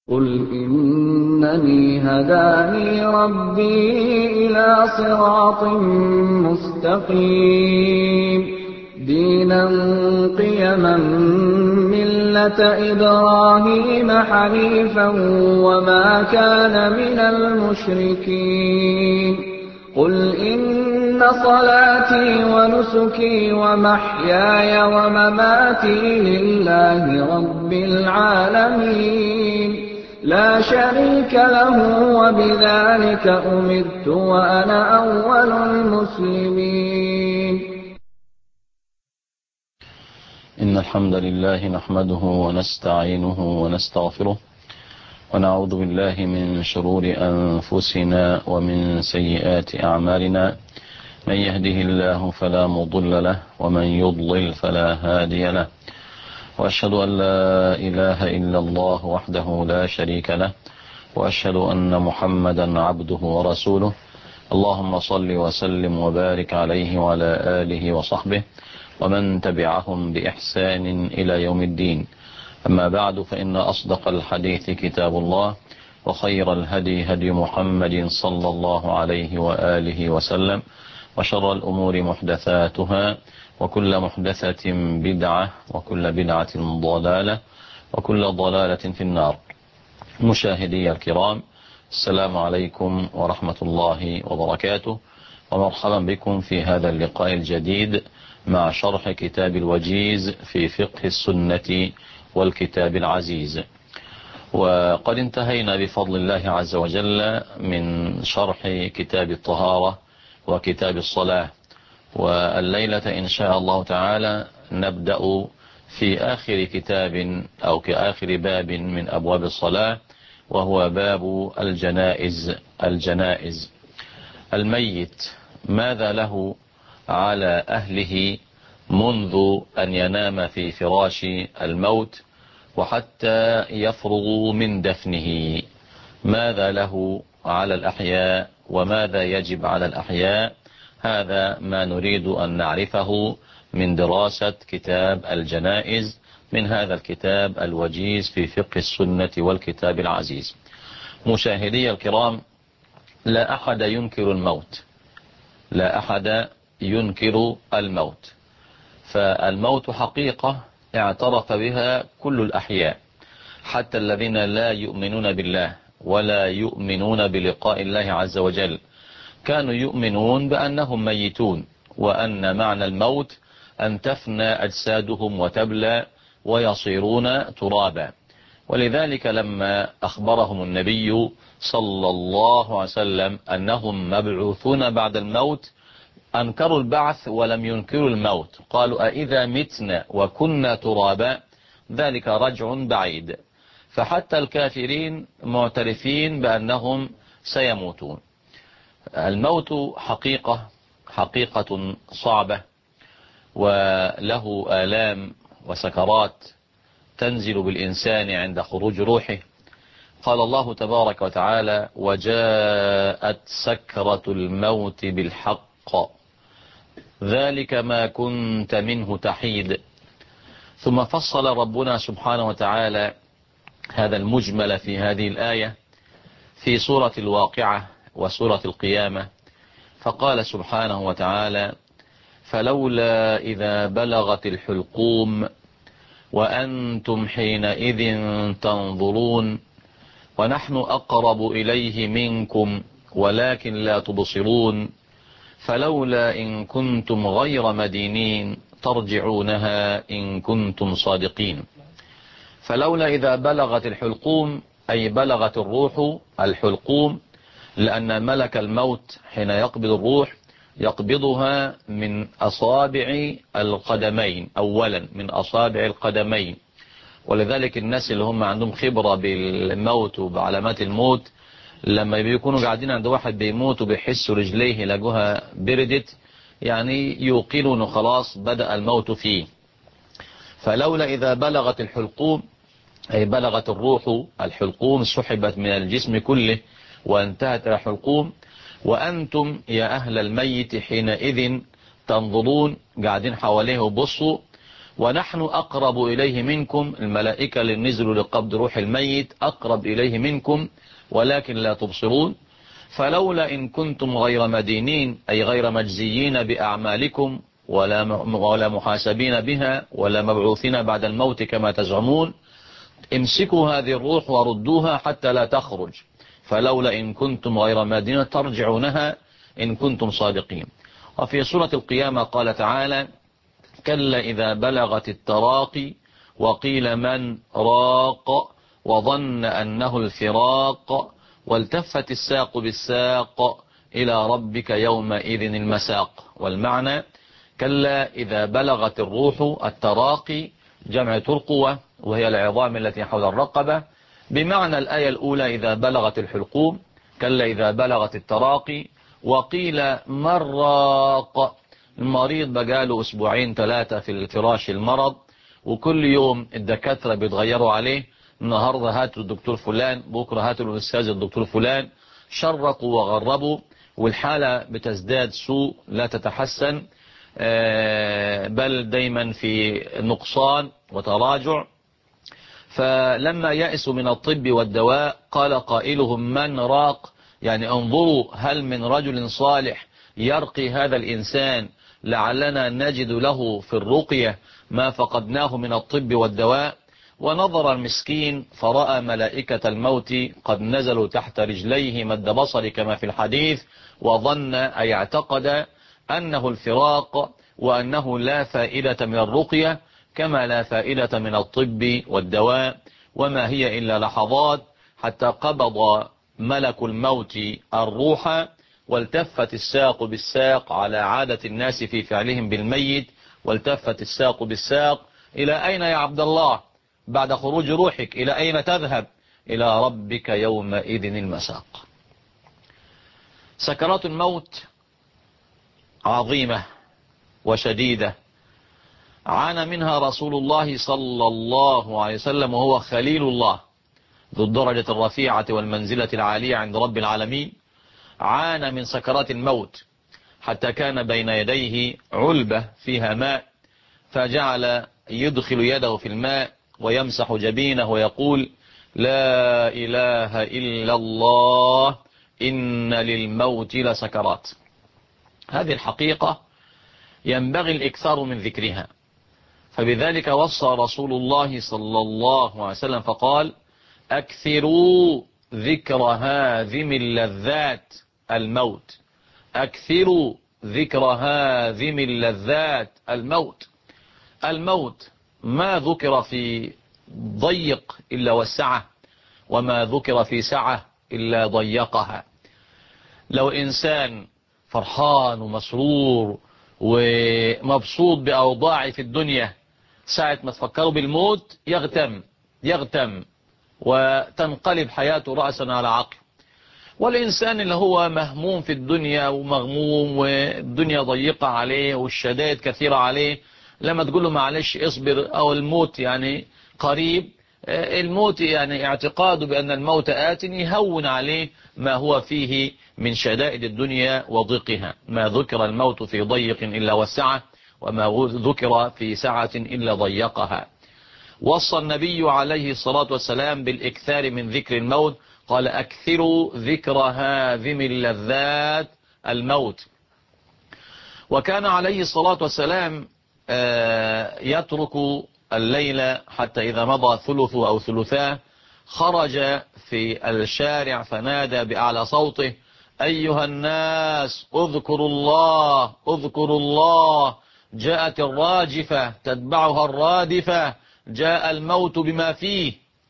قُلْ إِنَّنِي هَدَانِي رَبِّي إِلَىٰ صِرَاطٍ مُّسْتَقِيمٍ دِينًا قِيَمًا مِّلَّةَ إِبْرَاهِيمَ حَنِيفًا وَمَا كَانَ مِنَ الْمُشْرِكِينَ قُلْ إِنَّ صَلَاتِي وَنُسُكِي وَمَحْيَايَ وَمَمَاتِي لِلَّهِ رَبِّ الْعَالَمِينَ لَا شَرِيكَ لَهُ وَبِذَٰلِكَ أُمِرْتُ وَأَنَا أَوَّلُ الْمُسْلِمِينَ إن الحمد لله نحمده ونستعينه ونستغفره ونعوذ بالله من شرور أنفسنا ومن سيئات أعمالنا من يهده الله فلا مضل له ومن يضلل فلا هادي له وأشهد أن لا إله إلا الله وحده لا شريك له وأشهد أن محمدا عبده ورسوله اللهم صل وسلم وبارك عليه وعلى آله وصحبه ومن تبعهم بإحسان إلى يوم الدين. أما بعد، فإن أصدق الحديث كتاب الله، وخير الهدي هدي محمد صلى الله عليه وآله وسلم، وشر الأمور محدثاتها، وكل محدثة بدعة، وكل بدعة ضلالة، وكل ضلالة في النار. مشاهدي الكرام، السلام عليكم ورحمة الله وبركاته، ومرحبا بكم في هذا اللقاء الجديد مع شرح كتاب الوجيز في فقه السنة والكتاب العزيز. وقد انتهينا بفضل الله عز وجل من شرح كتاب الطهارة وكتاب الصلاة، والليلة إن شاء الله تعالى نبدأ في آخر كتاب أو كآخر باب من أبواب الصلاة، وهو باب الجنائز. الميت ماذا له على أهله منذ أن ينام في فراش الموت وحتى يفرغ من دفنه؟ ماذا له على الأحياء وماذا يجب على الأحياء؟ هذا ما نريد أن نعرفه من دراسة كتاب الجنائز من هذا الكتاب الوجيز في فقه السنة والكتاب العزيز. مشاهدي الكرام، لا أحد ينكر الموت، لا أحد ينكر الموت، فالموت حقيقة اعترف بها كل الأحياء، حتى الذين لا يؤمنون بالله ولا يؤمنون بلقاء الله عز وجل كانوا يؤمنون بأنهم ميتون، وأن معنى الموت أن تفنى أجسادهم وتبلى ويصيرون ترابا. ولذلك لما أخبرهم النبي صلى الله عليه وسلم أنهم مبعوثون بعد الموت أنكروا البعث ولم ينكروا الموت، قالوا أإذا متنا وكنا ترابا ذلك رجع بعيد. فحتى الكافرين معترفين بأنهم سيموتون. الموت حقيقة صعبة، وله آلام وسكرات تنزل بالإنسان عند خروج روحه. قال الله تبارك وتعالى: وجاءت سكرة الموت بالحق ذلك ما كنت منه تحيد. ثم فصل ربنا سبحانه وتعالى هذا المجمل في هذه الآية في سورة الواقعة وسورة القيامة، فقال سبحانه وتعالى: فلولا إذا بلغت الحلقوم وأنتم حينئذ تنظرون ونحن أقرب إليه منكم ولكن لا تبصرون فلولا إن كنتم غير مدينين ترجعونها إن كنتم صادقين. فلولا إذا بلغت الحلقوم أي بلغت الروح الحلقوم، لأن ملك الموت حين يقبض الروح يقبضها من أصابع القدمين، أولا من أصابع القدمين. ولذلك الناس اللي هم عندهم خبرة بالموت وبعلامات الموت لما بيكونوا قاعدين عند واحد بيموت وبيحسوا رجليه لقوها بردت، يعني يوقنون خلاص بدأ الموت فيه. فلولا إذا بلغت الحلقوم أي بلغت الروح الحلقوم، سحبت من الجسم كله وانتهت الحلقوم، وأنتم يا أهل الميت حينئذ تنظرون، قاعدين حواليه وبصوا، ونحن أقرب إليه منكم. الملائكة اللي نزلوا لقبض روح الميت أقرب إليه منكم ولكن لا تبصرون. فلولا إن كنتم غير مدينين أي غير مجزيين بأعمالكم ولا محاسبين بها ولا مبعوثين بعد الموت كما تزعمون، امسكوا هذه الروح وردوها حتى لا تخرج. فلولا إن كنتم غير مدينين ترجعونها إن كنتم صادقين. وفي سورة القيامة قال تعالى: كلا إذا بلغت التراقي وقيل من راق وظن أنه الفراق والتفت الساق بالساق إلى ربك يومئذ المساق. والمعنى: كلا إذا بلغت الروح التراقي، جمع ترقوة وهي العظام التي حول الرقبة، بمعنى الآية الأولى إذا بلغت الحلقوم. كلا إذا بلغت التراقي. وقيل من راق، المريض بقاله أسبوعين 3 في الفراش المرض، وكل يوم الدكاترة بيتغيروا عليه، النهاردة هاتوا الدكتور فلان، بكرة هاتوا الأستاذ الدكتور فلان، شرقوا وغربوا، والحالة بتزداد سوء لا تتحسن، بل دايما في نقصان وتراجع. فلما يأسوا من الطب والدواء قال قائلهم من راق، يعني انظروا هل من رجل صالح يرقي هذا الإنسان لعلنا نجد له في الرقية ما فقدناه من الطب والدواء. ونظر المسكين فرأى ملائكة الموت قد نزلوا تحت رجليه مد بصر كما في الحديث، وظن أي اعتقد أنه الفراق وأنه لا فائدة من الرقية كما لا فائدة من الطب والدواء، وما هي إلا لحظات حتى قبض ملك الموت الروح، والتفت الساق بالساق على عادة الناس في فعلهم بالميت، والتفت الساق بالساق: إلى أين يا عبد الله بعد خروج روحك؟ إلى أين تذهب؟ إلى ربك يومئذ المساق. سكرات الموت عظيمة وشديدة، عانى منها رسول الله صلى الله عليه وسلم وهو خليل الله ذو الدرجة الرفيعة والمنزلة العالية عند رب العالمين. عانى من سكرات الموت حتى كان بين يديه علبة فيها ماء، فجعل يدخل يده في الماء ويمسح جبينه ويقول: لا إله إلا الله إن للموت لسكرات. هذه الحقيقة ينبغي الإكثار من ذكرها، فبذلك وصى رسول الله صلى الله عليه وسلم فقال: أكثروا ذكر هاذم اللذات الموت. أكثروا ذكر هاذم اللذات الموت. الموت ما ذكر في ضيق إلا وسعه، وما ذكر في سعة إلا ضيقها. لو إنسان فرحان ومسرور ومبسوط بأوضاعه في الدنيا، ساعة ما تفكروا بالموت يغتم وتنقلب حياته رأسا على عقل. والإنسان اللي هو مهموم في الدنيا ومغموم والدنيا ضيقة عليه والشدائد كثيرة عليه، لما تقول له معلش اصبر أو الموت يعني قريب، الموت يعني اعتقاده بأن الموت آت يهون عليه ما هو فيه من شدائد الدنيا وضيقها. ما ذكر الموت في ضيق إلا وسعه، وما ذكر في سعة إلا ضيقها. وصى النبي عليه الصلاة والسلام بالإكثار من ذكر الموت، قال: أكثروا ذكر هاذم اللذات الموت. وكان عليه الصلاة والسلام يترك الليل حتى إذا مضى ثلثه أو ثلثاه خرج في الشارع فنادى بأعلى صوته: أيها الناس اذكروا الله اذكروا الله، جاءت الراجفة تتبعها الرادفة، جاء الموت بما فيه.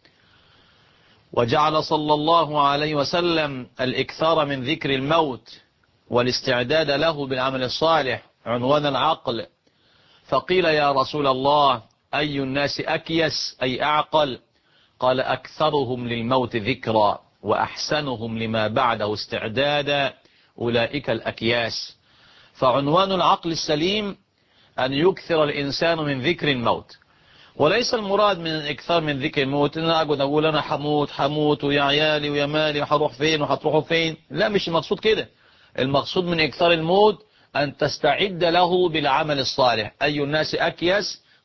وجعل صلى الله عليه وسلم الإكثار من ذكر الموت والاستعداد له بالعمل الصالح عنوان العقل. فقيل: يا رسول الله أي الناس أكيس أي أعقل؟ قال: أكثرهم للموت ذكرا وأحسنهم لما بعده استعدادا، أولئك الأكياس. فعنوان العقل السليم أن يكثر الإنسان من ذكر الموت، وليس المراد من الإكثار من ذكر الموت إن أنا أقعد أقول أنا حموت ويا عيالي ويا مالي وحروح فين وحتروحوا فين. لا، مش المقصود كده. المقصود من إكثار الموت أن تستعد له بالعمل الصالح. أي الناس أكيس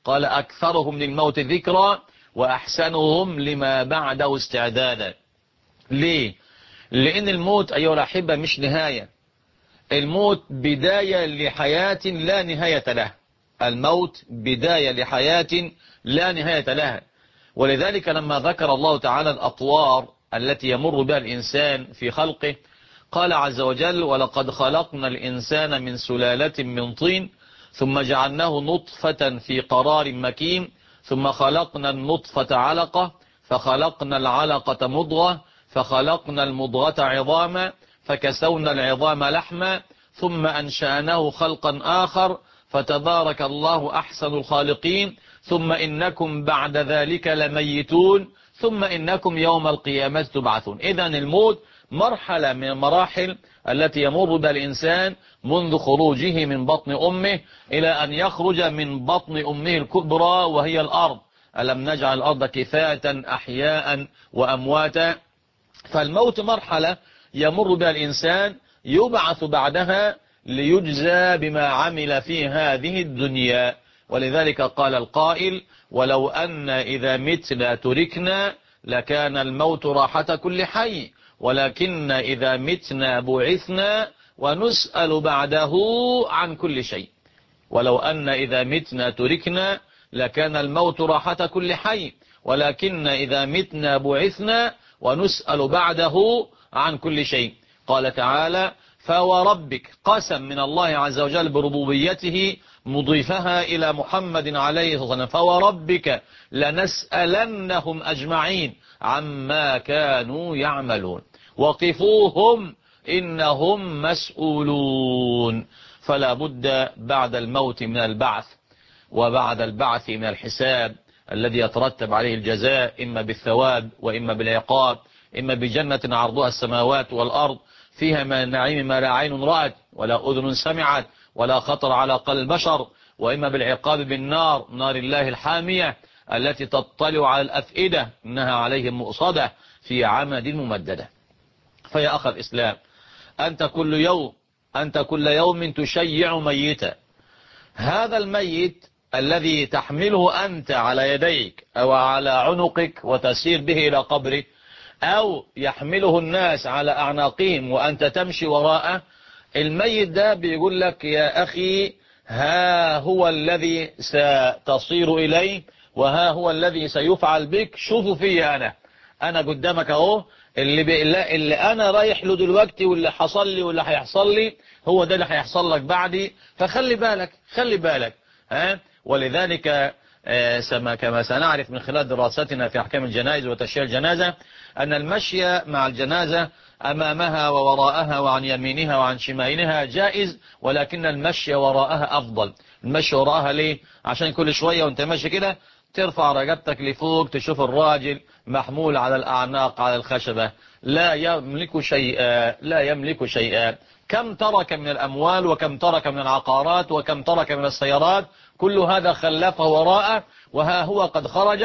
قال أكثرهم للموت ذكرى وأحسنهم لما بعده استعدادا. ليه؟ لأن الموت أيها الأحبة مش نهاية، الموت بداية لحياة لا نهاية لها. الموت بداية لحياة لا نهاية لها. ولذلك لما ذكر الله تعالى الأطوار التي يمر بها الإنسان في خلقه قال عز وجل: ولقد خلقنا الإنسان من سلالة من طين ثم جعلناه نطفة في قرار مكين ثم خلقنا النطفة علقة فخلقنا العلقة مضغة فخلقنا المضغة عظاما فكسونا العظام لحما ثم أنشأناه خلقا آخر فتبارك الله أحسن الخالقين ثم إنكم بعد ذلك لميتون ثم إنكم يوم القيامة تبعثون. إذن الموت مرحلة من المراحل التي يمر بها الإنسان منذ خروجه من بطن أمه إلى أن يخرج من بطن أمه الكبرى وهي الأرض. ألم نجعل الأرض كفاة أحياء وأمواتا. فالموت مرحلة يمر بها الإنسان يبعث بعدها ليجزى بما عمل في هذه الدنيا. ولذلك قال القائل: ولو أن إذا متنا تركنا لكان الموت راحة كل حي ولكن إذا متنا بعثنا ونسأل بعده عن كل شيء. ولو أن إذا متنا تركنا لكان الموت راحة كل حي ولكن إذا متنا بعثنا ونسأل بعده عن كل شيء. قال تعالى: فوربك، قسم من الله عز وجل بربوبيته مضيفها إلى محمد عليه الصلاة والسلام: فوربك لنسألنهم أجمعين عما كانوا يعملون وقفوهم إنهم مسؤولون. فلا بد بعد الموت من البعث، وبعد البعث من الحساب الذي يترتب عليه الجزاء إما بالثواب وإما بالعقاب، إما بجنة عرضها السماوات والأرض فيها من النعيم ما لا عين رأت ولا أذن سمعت ولا خطر على قلب بشر، وإما بالعقاب بالنار، نار الله الحامية التي تطلع على الأفئدة إنها عليهم مؤصدة في عمد ممددة. فيا أخ الإسلام، أنت كل يوم تشيع ميتا. هذا الميت الذي تحمله أنت على يديك أو على عنقك وتسير به إلى قبره، أو يحمله الناس على أعناقهم وأنت تمشي وراءه، الميت ده بيقول لك: يا أخي ها هو الذي ستصير إليه وها هو الذي سيفعل بك. شوفوا فيه أنا قدامك أهو، اللي أنا رايح له دلوقتي واللي حصل لي واللي هيحصل لي هو ده اللي هيحصل لك بعدي. فخلي بالك خلي بالك. ولذلك كما سنعرف من خلال دراستنا في أحكام الجنائز وتشييع الجنازة أن المشي مع الجنازة أمامها ووراءها وعن يمينها وعن شمالها جائز، ولكن المشي وراءها أفضل. المشي وراءها ليه؟ عشان كل شوية وانت ماشي كده ترفع رقبتك لفوق تشوف الراجل محمول على الأعناق على الخشبة لا يملك شيئا، لا يملك شيئا. كم ترك من الأموال وكم ترك من العقارات وكم ترك من السيارات، كل هذا خلفه وراءه، وها هو قد خرج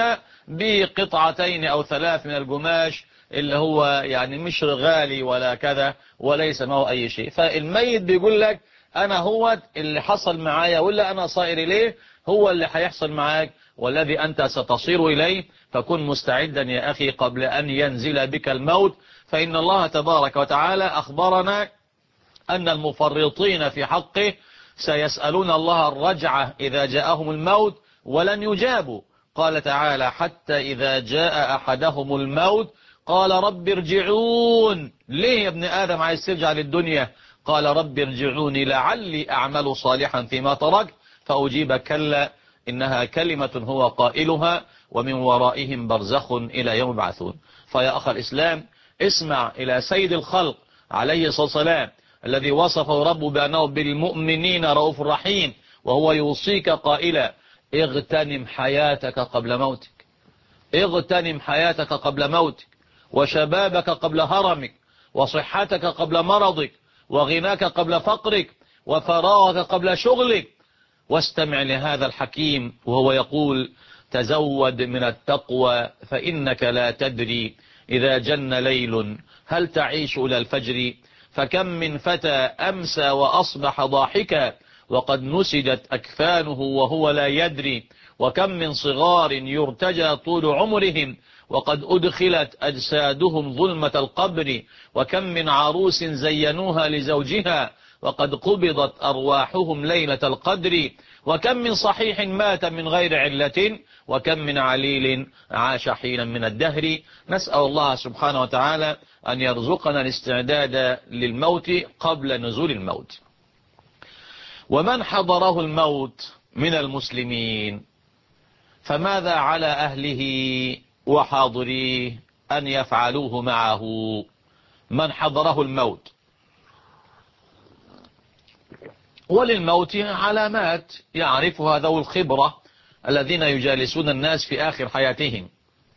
بقطعتين أو 3 من القماش اللي هو يعني مش غالي ولا كذا وليس معه أي شيء. فالميت بيقول لك: أنا هو اللي حصل معايا ولا أنا صائر إليه هو اللي هيحصل معاك والذي أنت ستصير إليه. فكن مستعدا يا أخي قبل أن ينزل بك الموت، فإن الله تبارك وتعالى أخبرنا أن المفرطين في حقه سيسألون الله الرجعة إذا جاءهم الموت ولن يجابوا. قال تعالى: حتى إذا جاء أحدهم الموت قال رب ارجعون. ليه يا ابن آدم عايز ترجع للدنيا؟ قال رب ارجعوني لعلي أعمل صالحا فيما تركت، فأجيب كلا إنها كلمة هو قائلها ومن ورائهم برزخ إلى يوم يبعثون. فيا أخ الإسلام، اسمع إلى سيد الخلق عليه الصلاة والسلام الذي وصفه ربه بأنه بالمؤمنين رؤوف رحيم، وهو يوصيك قائلا: اغتنم حياتك قبل موتك، اغتنم حياتك قبل موتك، وشبابك قبل هرمك، وصحتك قبل مرضك، وغناك قبل فقرك، وفراغك قبل شغلك. واستمع لهذا الحكيم وهو يقول: تزود من التقوى فإنك لا تدري إذا جن ليل هل تعيش إلى الفجر، فكم من فتى أمسى وأصبح ضاحكا وقد نسجت أكفانه وهو لا يدري، وكم من صغار يرتجى طول عمرهم وقد أدخلت أجسادهم ظلمة القبر، وكم من عروس زينوها لزوجها وقد قبضت أرواحهم ليلة القدر، وكم من صحيح مات من غير علة، وكم من عليل عاش حينا من الدهر. نسأل الله سبحانه وتعالى أن يرزقنا الاستعداد للموت قبل نزول الموت. ومن حضره الموت من المسلمين فماذا على أهله وحاضريه أن يفعلوه معه؟ من حضره الموت، وللموت علامات يعرفها ذو الخبرة الذين يجالسون الناس في آخر حياتهم.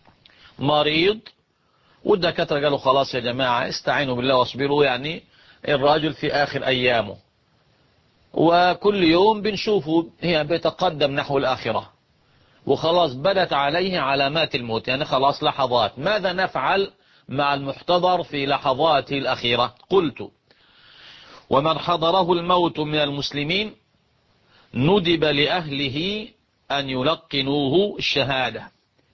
مريض والدكاترة قالوا خلاص يا جماعة استعينوا بالله واصبروا، يعني الراجل في آخر أيامه، وكل يوم بنشوفه هي بيتقدم نحو الآخرة وخلاص بدت عليه علامات الموت، يعني خلاص لحظات. ماذا نفعل مع المحتضر في لحظاته الأخيرة؟ قلت: ومن حضره الموت من المسلمين ندب لأهله أن يلقنوه الشهادة.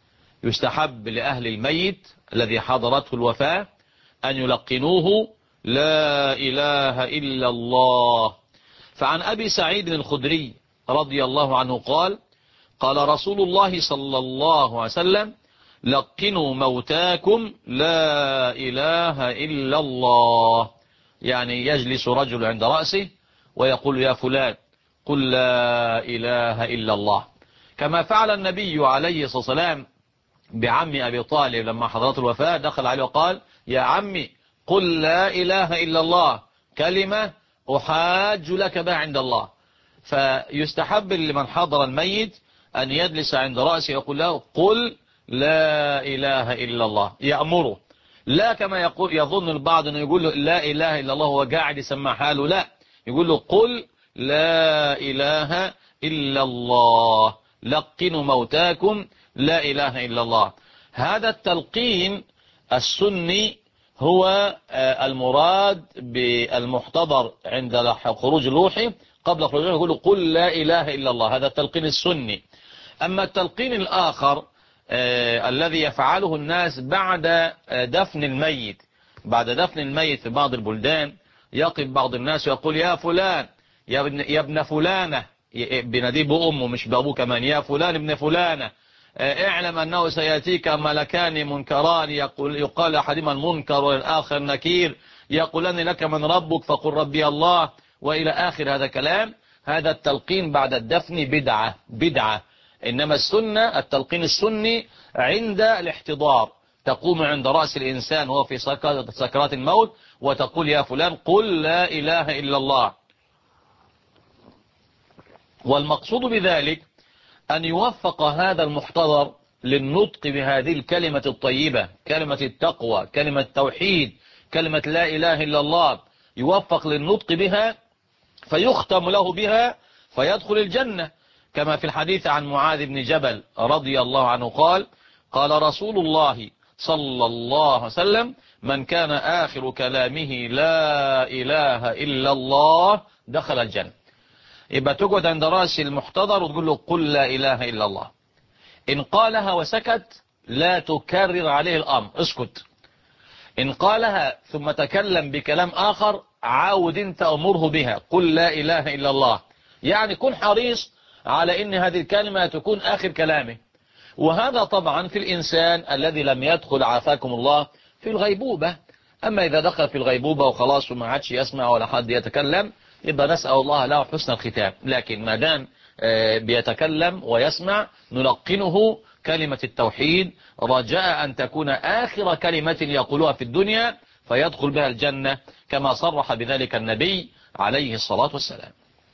يستحب لأهل الميت الذي حضرته الوفاة أن يلقنوه لا إله إلا الله. فعن أبي سعيد الخدري رضي الله عنه قال: قال رسول الله صلى الله عليه وسلم: لقنوا موتاكم لا إله إلا الله. يعني يجلس رجل عند رأسه ويقول: يا فلان قل لا إله إلا الله، كما فعل النبي عليه الصلاة والسلام بعم أبي طالب لما حضرت الوفاة، دخل عليه وقال: يا عمي قل لا إله إلا الله، كلمة أحاج لك بها عند الله. فيستحب لمن حضر الميت أن يجلس عند رأسه يقول له: قل لا إله إلا الله، يأمره، لا كما يقول يظن البعض أنه يقول له لا إله إلا الله وهو قاعد يسمع حاله، لا، يقول له: قل لا إله إلا الله، لقنوا موتاكم لا إله إلا الله. هذا التلقين السني هو المراد بالمحتضر عند خروج روحه، قبل خروجه يقول له: قل لا إله إلا الله، هذا التلقين السني. أما التلقين الآخر الذي يفعله الناس بعد دفن الميت، بعد دفن الميت في بعض البلدان يقف بعض الناس ويقول: يا فلان يا ابن فلانة، بناديه بأمه مش بأبوه كمان، يا فلان ابن فلانة، اعلم أنه سيأتيك ملكان منكران، يقال أحدهما المنكر والآخر نكير، يقولان لك من ربك فقل ربي الله، وإلى آخر هذا كلام. هذا التلقين بعد الدفن بدعة. إنما السنة التلقين السني عند الاحتضار، تقوم عند رأس الإنسان وهو في سكرات الموت وتقول: يا فلان قل لا إله إلا الله. والمقصود بذلك أن يوفق هذا المحتضر للنطق بهذه الكلمة الطيبة، كلمة التقوى، كلمة التوحيد، كلمة لا إله إلا الله، يوفق للنطق بها فيختم له بها فيدخل الجنة، كما في الحديث عن معاذ بن جبل رضي الله عنه قال: قال رسول الله صلى الله عليه وسلم: من كان آخر كلامه لا إله إلا الله دخل الجنة. يبقى تقعد عند رأس المحتضر وتقول له: قل لا إله إلا الله. إن قالها وسكت لا تكرر عليه الأمر، اسكت. إن قالها ثم تكلم بكلام آخر عاود انت أمره بها، قل لا إله إلا الله، يعني كن حريص على إن هذه الكلمة تكون آخر كلامه. وهذا طبعا في الإنسان الذي لم يدخل عافاكم الله في الغيبوبة. أما إذا دخل في الغيبوبة وخلاص وما عادش يسمع ولا حد يتكلم، يبقى نسأل الله له حسن الختام. لكن ما دام بيتكلم ويسمع نلقنه كلمة التوحيد رجاء أن تكون آخر كلمة يقولها في الدنيا فيدخل بها الجنة، كما صرح بذلك النبي عليه الصلاة والسلام.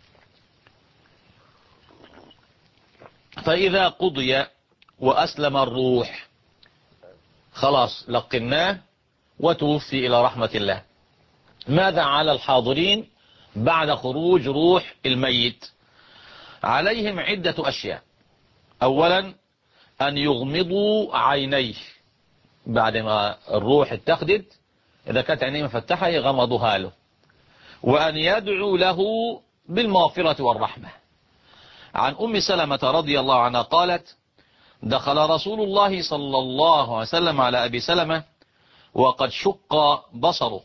فإذا قضي وأسلم الروح خلاص لقناه وتوفي إلى رحمة الله، ماذا على الحاضرين بعد خروج روح الميت؟ عليهم عدة أشياء. أولا أن يغمضوا عينيه بعد ما الروح اتخذت، إذا كانت عينيه مفتحة يغمضها له، وأن يدعو له بالمغفرة والرحمة. عن أم سلمة رضي الله عنها قالت: دخل رسول الله صلى الله عليه وسلم على أبي سلمة وقد شق بصره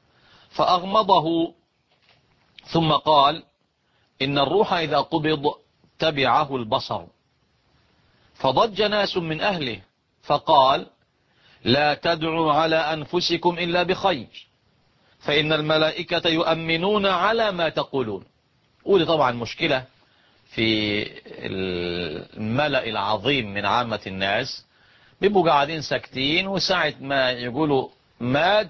فأغمضه، ثم قال: إن الروح إذا قبض تبعه البصر. فضج ناس من أهله فقال: لا تدعوا على أنفسكم إلا بخير، فإن الملائكة يؤمنون على ما تقولون. ودي طبعا مشكلة في الملأ العظيم من عامة الناس، بيبقوا قاعدين ساكتين، وساعة ما يقولوا مات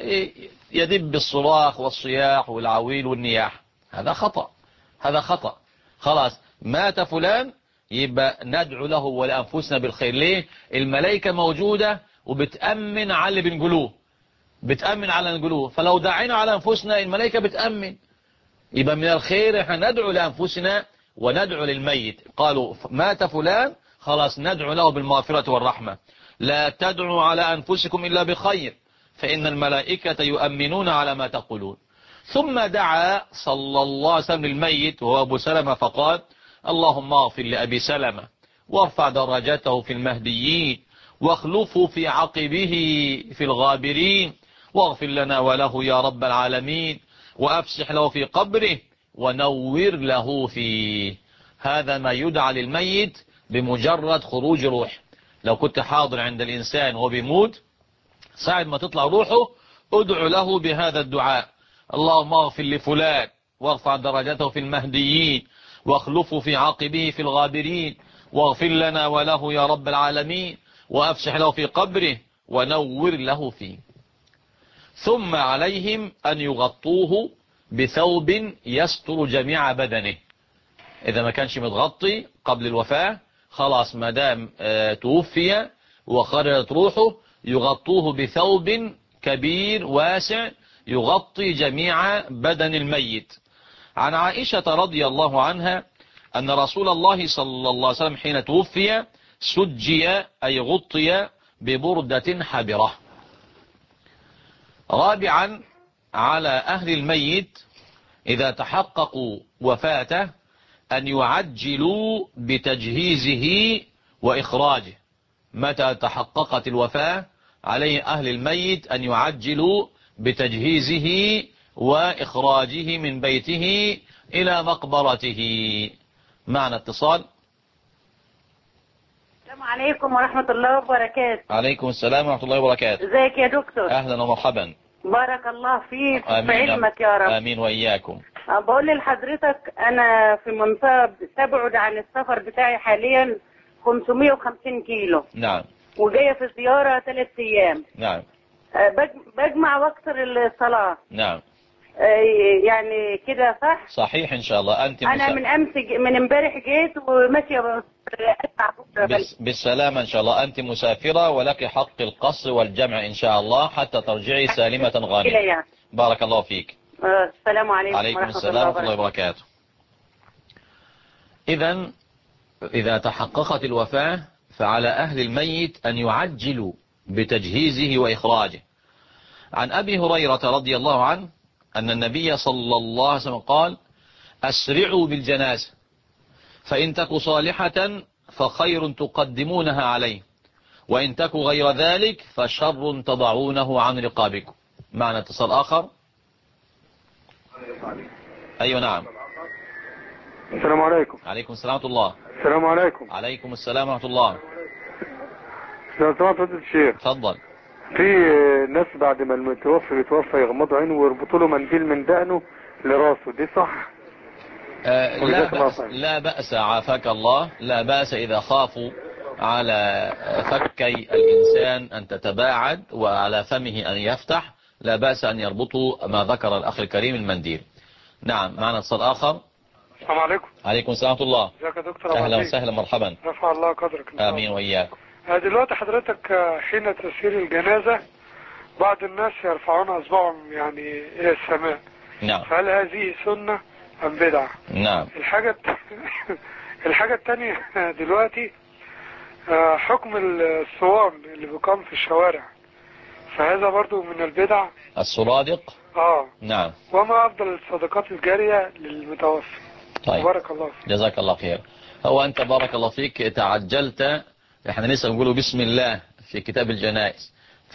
يدب الصراخ والصياح والعويل والنياح. هذا خطأ، هذا خطأ. خلاص مات فلان يبقى ندعو له ولأنفسنا بالخير. ليه؟ الملائكة موجودة وبتأمن على اللي بنقولوه، بتأمن على اللي نقولوه. فلو دعينا على أنفسنا الملائكة بتأمن، يبقى من الخير احنا ندعو لأنفسنا وندعو للميت. قالوا مات فلان، خلاص ندعو له بالمغفرة والرحمة. لا تدعوا على أنفسكم إلا بخير، فإن الملائكة يؤمنون على ما تقولون. ثم دعا صلى الله عليه وسلم للميت وهو أبو سلمة فقال: اللهم اغفر لأبي سلمة وارفع درجته في المهديين واخلفه في عقبه في الغابرين، واغفر لنا وله يا رب العالمين، وأفسح له في قبره ونور له فيه. هذا ما يدعى للميت بمجرد خروج روح. لو كنت حاضر عند الإنسان وهو بيموت، ساعة ما تطلع روحه ادعو له بهذا الدعاء: اللهم اغفر لفلان وارفع درجته في المهديين واخلفه في عقبه في الغابرين، واغفر لنا وله يا رب العالمين، وأفسح له في قبره ونور له فيه. ثم عليهم أن يغطوه بثوب يستر جميع بدنه. إذا ما كانش متغطي قبل الوفاة، خلاص ما دام توفي وخرجت روحه، يغطوه بثوب كبير واسع يغطي جميع بدن الميت. عن عائشة رضي الله عنها أن رسول الله صلى الله عليه وسلم حين توفي سجي أي غطي ببردة حبرة. رابعا، على أهل الميت إذا تحققوا وفاته أن يعجلوا بتجهيزه وإخراجه. متى تحققت الوفاة عليه أهل الميت أن يعجلوا بتجهيزه وإخراجه من بيته إلى مقبرته. معنا اتصال. السلام عليكم ورحمة الله وبركاته. عليكم السلام ورحمة الله وبركاته. ازيك يا دكتور؟ أهلا ومرحبا. بارك الله فيك آمين. في علمك يا رب. آمين وإياكم. بقول لحضرتك أنا في منطقة تبعد عن السفر بتاعي حاليا 550 كيلو. نعم. وجاية في زيارة 3 أيام. نعم. بجمع واكثر الصلاة. نعم. يعني كده صح؟ صحيح إن شاء الله. أنت أنا من امبارح جيت وماشية بالسلامة إن شاء الله. أنت مسافرة ولك حق القصر والجمع إن شاء الله حتى ترجعي سالمة غانمة. بارك الله فيك. السلام عليكم. عليكم السلام ورحمة الله وبركاته. إذا تحققت الوفاة فعلى أهل الميت أن يعجلوا بتجهيزه وإخراجه. عن أبي هريرة رضي الله عنه أن النبي صلى الله عليه وسلم قال: أسرعوا بالجنازة، فإن تك صالحة فخير تقدمونها عليه، وإن تك غير ذلك فشر تضعونه عن رقابكم. معنا اتصال آخر. أيوة نعم. السلام عليكم. عليكم السلام ورحمة الله. السلام عليكم. عليكم السلام ورحمة الله. لو سمحت فضيلة الشيخ. تفضل. في ناس بعد ما المتوفي بيتوفى يغمضوا عينه ويربطوا له منديل من دقنه لراسه، دي صح؟ لا بأس عافاك الله، لا بأس إذا خافوا على فكي الإنسان أن تتباعد وعلى فمه أن يفتح، لا بأس أن يربطوا ما ذكر الأخ الكريم المنديل. نعم. معنا اتصال آخر. السلام عليكم. عليكم السلام ورحمة الله. ازيك يا دكتور؟ أهلا وسهلا مرحبا. رفع الله قدرك. آمين وإياكم. دلوقتي حضرتك حين تسير الجنازة بعض الناس يرفعون أصبعهم يعني إلى السماء. نعم. فهل هذه سنة أم بدعة؟ نعم. الحاجة الثانية دلوقتي حكم الصوان اللي بيقام في الشوارع، فهذا برضو من البدع. السرادق. آه. نعم. وما أفضل الصدقات الجارية للمتوفي؟ طيب بارك الله فيك. جزاك الله خير. هو أنت بارك الله فيك تعجلت، احنا لسه بنقوله بسم الله في كتاب الجنائز،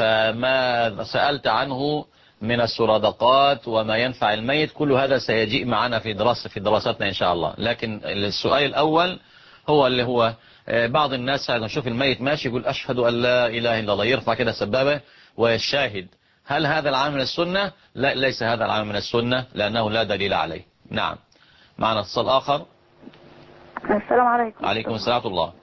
فما سألت عنه من السرادقات وما ينفع الميت كل هذا سيجيء معنا في دراستنا إن شاء الله. لكن السؤال الأول هو اللي هو بعض الناس لما يشوف الميت ماشي يقول أشهد أن لا إله إلا الله، يرفع كده سبابة ويشاهد. هل هذا العام من السنة؟ لا، ليس هذا العام من السنة لأنه لا دليل عليه. نعم. معنا اتصال آخر. السلام عليكم. عليكم السلام ورحمة الله.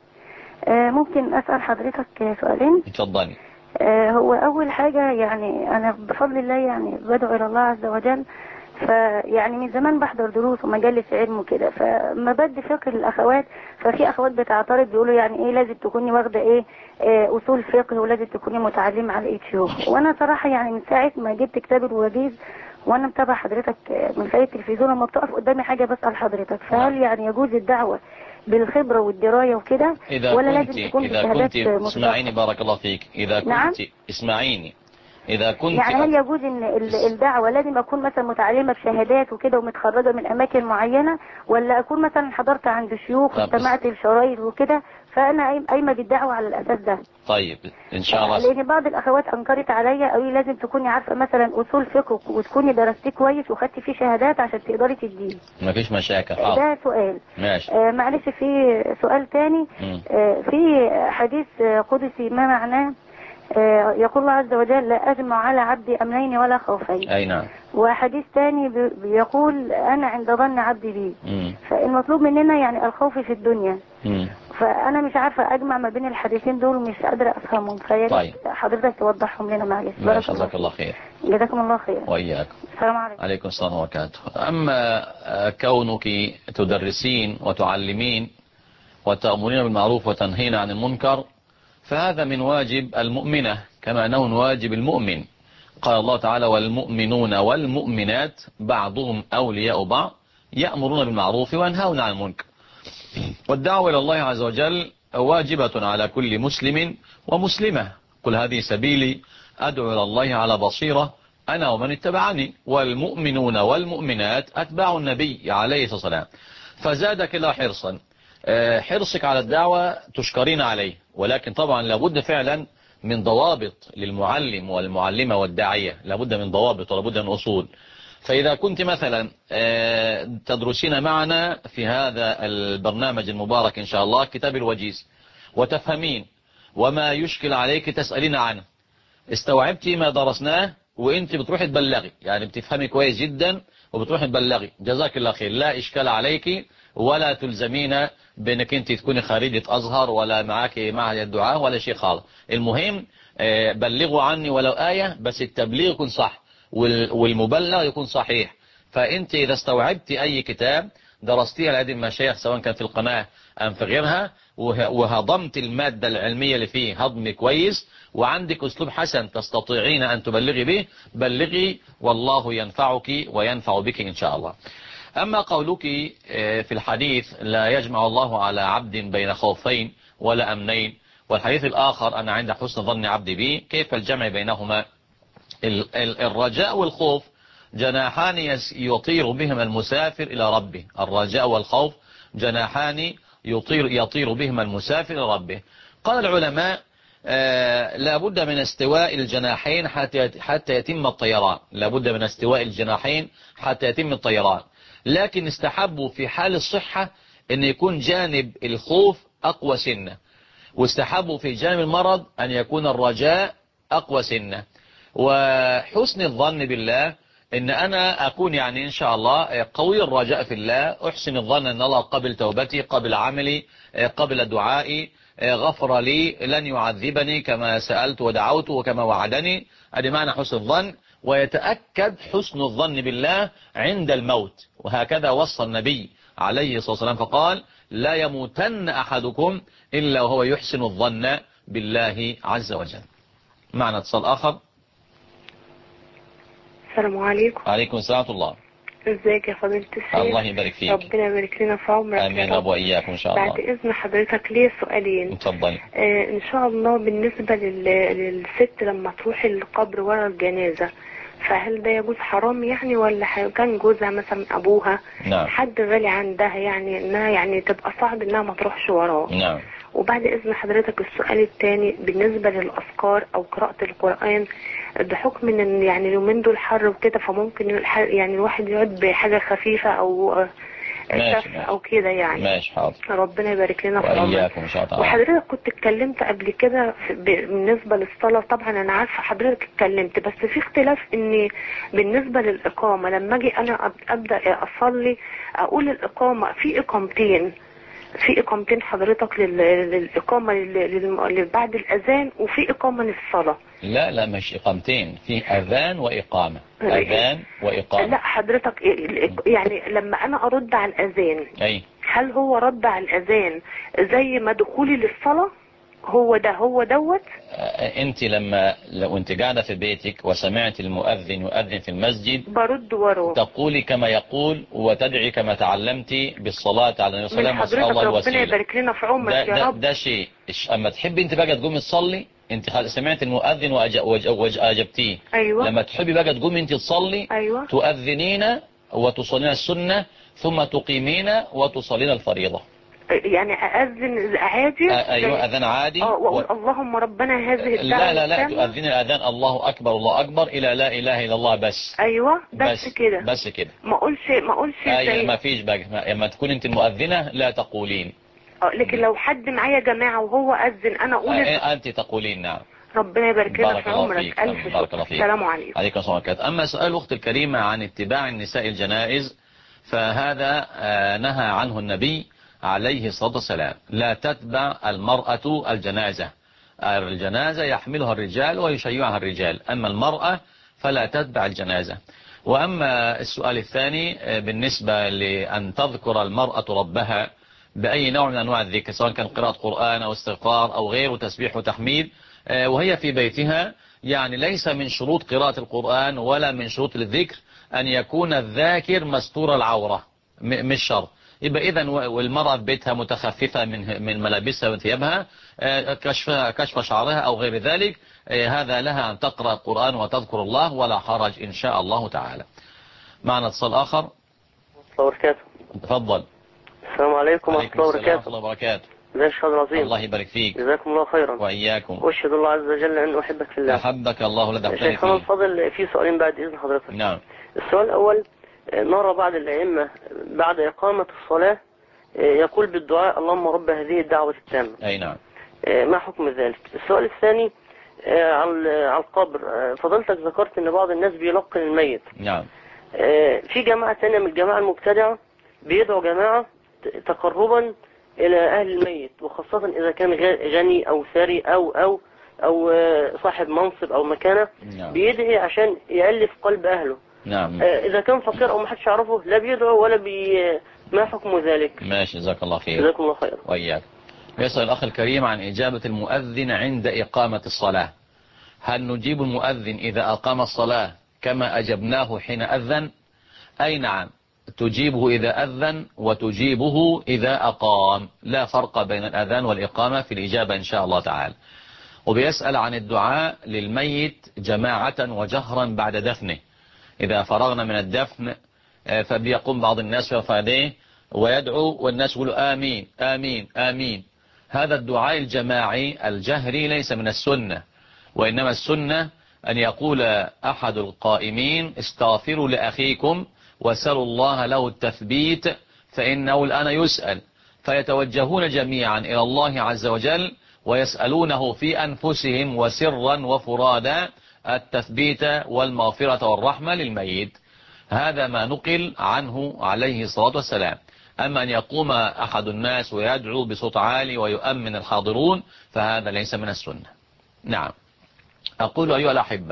ممكن أسأل حضرتك سؤالين؟ اتفضلي. هو أول حاجة يعني أنا بفضل الله يعني بدعو إلى الله عز وجل، فيعني من زمان بحضر دروس ومجالس علم وكده، فما بدي فقه للأخوات، ففي أخوات بتعترض بيقولوا يعني إيه لازم تكوني واخدة إيه أصول فقه ولازم تكوني متعلمة على اليوتيوب. وأنا صراحة يعني من ساعة ما جبت كتاب الوجيز وأنا متابعة حضرتك من خلال التلفزيون، لما بتقف قدامي حاجة بسأل حضرتك، فهل يعني يجوز الدعوة بالخبرة والدراية وكده ولا لازم تكون بشهادات اسمعيني بارك الله فيك. إذا كنت نعم؟ اسمعيني. إذا كنت يعني هل يجوز ان الدعوة لازم اكون مثلا متعلمة بشهادات وكده ومتخرجة من اماكن معينة، ولا اكون مثلا حضرت عند شيوخ واستمعت الشرايط وكده فانا قايمة بالدعوة على الاساس ده؟ طيب ان شاء الله. لان بعض الاخوات انكرت عليا قوي لازم تكوني عارفة مثلا اصول فقه وتكوني درستيه كويس وخدتي فيه شهادات عشان تقدري تديه. مفيش مشاكل. ده سؤال. ماشي. معلش في سؤال تاني. في حديث قدسي ما معناه يقول الله عز وجل لا أجمع على عبدي أمنين ولا خوفين. أي نعم. وحديث ثاني بيقول أنا عند ظن عبدي بي. فالمطلوب مننا يعني الخوف في الدنيا. فأنا مش عارفة أجمع ما بين الحديثين دول ومش قادرة أفهمهم، طيب. حضرتك توضحهم لنا معلش. جزاك الله خير. جزاكم الله خير. وإياكم. السلام عليكم. عليكم السلام وبركاته. أما كونك تدرسين وتعلمين وتأمرين بالمعروف وتنهين عن المنكر فهذا من واجب المؤمنة كما أنه من واجب المؤمن. قال الله تعالى والمؤمنون والمؤمنات بعضهم أولياء بعض يأمرون بالمعروف وينهون عن المنكر. والدعوة إلى الله عز وجل واجبة على كل مسلم ومسلمة. قل هذه سبيلي أدعو إلى الله على بصيرة أنا ومن اتبعني والمؤمنون والمؤمنات أتباع النبي عليه الصلاة والسلام. فزادك الله حرصا. حرصك على الدعوة تشكرين عليه، ولكن طبعا لابد فعلا من ضوابط للمعلم والمعلمة والداعية، لابد من ضوابط ولابد من أصول. فإذا كنت مثلا تدرسين معنا في هذا البرنامج المبارك إن شاء الله كتاب الوجيز وتفهمين وما يشكل عليك تسألين عنه، استوعبتي ما درسناه وانت بتروحي تبلغي، يعني بتفهمي كويس جدا وبتروحي تبلغي، جزاك الله خير، لا إشكال عليك ولا تلزمين بأنك انت تكوني خارجة أزهر ولا معاك معهد الدعاء ولا شيء خالص. المهم بلغوا عني ولو آية، بس التبليغ يكون صح والمبلغ يكون صحيح. فانت إذا استوعبت أي كتاب درستيها لأيدي المشايخ سواء كان في القناة أم في غيرها وهضمت المادة العلمية اللي فيه هضم كويس وعندك أسلوب حسن تستطيعين أن تبلغي به، بلغي والله ينفعك وينفع بك إن شاء الله. أما قولك في الحديث لا يجمع الله على عبد بين خوفين ولا أمنين، والحديث الآخر أنا عند حسن ظن عبدي بي، كيف الجمع بينهما؟ الرجاء والخوف جناحان يطير بهما المسافر إلى ربه. الرجاء والخوف جناحان يطير بهما المسافر إلى ربه. قال العلماء لابد من استواء الجناحين حتى يتم الطيران، لابد من استواء الجناحين حتى يتم الطيران. لكن استحبوا في حال الصحة أن يكون جانب الخوف أقوى سنة، واستحبوا في جانب المرض أن يكون الرجاء أقوى سنة. وحسن الظن بالله ان انا اكون يعني ان شاء الله قوي الرجاء في الله، احسن الظن ان الله قبل توبتي قبل عملي قبل دعائي غفر لي لن يعذبني كما سألت ودعوت وكما وعدني. ادي معنى حسن الظن. ويتأكد حسن الظن بالله عند الموت، وهكذا وصى النبي عليه الصلاة والسلام فقال لا يموتن احدكم الا وهو يحسن الظن بالله عز وجل. معنى اتصال اخر. السلام عليكم. عليكم السلام ورحمة الله. ازيك يا فضيلة الشيخ؟ الله يبارك فيك. ربنا يبارك لنا في عمرك. امين وإياكم ان شاء الله. بعد اذن حضرتك ليه سؤالين. اتفضلي. ان شاء الله بالنسبة للست لما تروح القبر ورا الجنازة، فهل ده يجوز حرام يعني، ولا كان جوزها مثلا أبوها نعم. حد غالي عندها يعني إنها يعني تبقى صعب إنها ما تروحش وراه؟ نعم. وبعد إذن حضرتك السؤال الثاني بالنسبة للأذكار أو قراءة القرآن، بحكم إن يعني اليومين دول حر وكده، فممكن يعني الواحد يقعد بحاجة خفيفة أو ماشي او كده يعني. ماشي حاضر. ربنا يبارك لنا في عمرك. وإياكم إن شاء الله. وحضرتك كنت اتكلمت قبل كده بالنسبة للصلاة، طبعا انا عارفة حضرتك اتكلمت، بس في اختلاف ان بالنسبة للإقامة لما اجي انا ابدأ اصلي اقول الإقامة في إقامتين حضرتك للإقامة بعد الأذان، وفي إقامة للصلاة. لا مش إقامتين، في أذان وإقامة. أذان وإقامة. لا حضرتك يعني لما أنا أرد على الأذان، أي هل هو رد على الأذان زي ما دخولي للصلاة؟ هو دوت. أنت لو أنت قاعدة في بيتك وسمعت المؤذن يؤذن في المسجد برد وراه، تقولي كما يقول وتدعي كما تعلمت بالصلاة على النبي صلى الله عليه وسلم. حضرتك ربنا يبارك لنا في عمرك يا رب. ده شيء. أما تحبي أنت بقى تقومي تصلي، أنت سمعت المؤذن وأجبتيه. أيوة. لما تحبي بقى تقومي أنت تصلي. أيوة. تؤذنين وتصلين السنة ثم تقيمين وتصلين الفريضة. يعني أأذن عادي؟ أيوة أذان عادي. وأقول اللهم ربنا هذه الدعوة. لا تؤذن الأذان الله أكبر الله أكبر إلى لا إله إلا الله بس. أيوة بس كده. بس كده. ما أقولش أيوة ما فيش بقى. لما تكون أنت المؤذنة لا تقولين. لكن لو حد معايا جماعة وهو أذن أنا أقول أنت تقولين. نعم. ربنا يبارك لنا في عمرك. ألف شكر. بارك الله فيك. السلام عليكم. عليكم السلام ورحمة الله. أما سؤال أخت الكريمة عن اتباع النساء الجنائز، فهذا نهى عنه النبي عليه الصلاة والسلام. لا تتبع المرأة الجنازة. الجنازة يحملها الرجال ويشيعها الرجال، أما المرأة فلا تتبع الجنازة. وأما السؤال الثاني بالنسبة لأن تذكر المرأة ربها بأي نوع من أنواع الذكر، سواء كان قراءة قرآن أو استغفار أو غيره، تسبيح وتحميد، وهي في بيتها، يعني ليس من شروط قراءة القرآن ولا من شروط الذكر أن يكون الذاكر مستور العورة، مش شرط. يبقى إذن والمرأة في بيتها متخففة من ملابسها وثيابها، كشف شعرها أو غير ذلك، هذا لها أن تقرأ القرآن وتذكر الله ولا حرج إن شاء الله تعالى. معنا اتصال آخر. وبركاته. تفضل. السلام عليكم ورحمة الله وبركاته. ورحمة الله وبركاته. ازيك يا العظيم. الله يبارك فيك. جزاكم الله خيرا. وإياكم. واشهد الله عز وجل أن أحبك في الله. أحبك الله لدى حسين. شيخنا الفاضل في سؤالين بعد إذن حضرتك. نعم. السؤال الأول، نرى بعض الأئمة بعد إقامة الصلاة يقول بالدعاء اللهم رب هذه الدعوة التامة. أي نعم. ما حكم ذلك؟ السؤال الثاني على القبر، فضلتك ذكرت أن بعض الناس بيلقن الميت. نعم. في جماعة ثانية من الجماعة المبتدعة بيدعو جماعة تقربا إلى أهل الميت، وخاصة إذا كان غني أو ثري أو صاحب منصب أو مكانة. نعم. بيدعي عشان يألف قلب أهله. نعم. إذا كان فقير أو ما حدش يعرفه لا بيدعو ولا ما حكم ذلك؟ ماشي جزاك الله خير. جزاكم الله خير. وإياك. يسأل الأخ الكريم عن إجابة المؤذن عند إقامة الصلاة. هل نجيب المؤذن إذا أقام الصلاة كما أجبناه حين أذن؟ أي نعم، تجيبه إذا أذن وتجيبه إذا أقام، لا فرق بين الأذان والإقامة في الإجابة إن شاء الله تعالى. وبيسأل عن الدعاء للميت جماعة وجهرا بعد دفنه. إذا فرغنا من الدفن فبيقوم بعض الناس يرفع يديه ويدعو والناس يقولوا آمين آمين آمين. هذا الدعاء الجماعي الجهري ليس من السنة، وإنما السنة أن يقول أحد القائمين استغفروا لأخيكم وسألوا الله له التثبيت فإنه الآن يسأل، فيتوجهون جميعا إلى الله عز وجل ويسألونه في أنفسهم وسرا وفرادا التثبيت والمغفرة والرحمة للميت. هذا ما نقل عنه عليه الصلاة والسلام. أما أن يقوم أحد الناس ويدعو بصوت عالي ويؤمن الحاضرون فهذا ليس من السنة. نعم. أقول أيها الأحبة،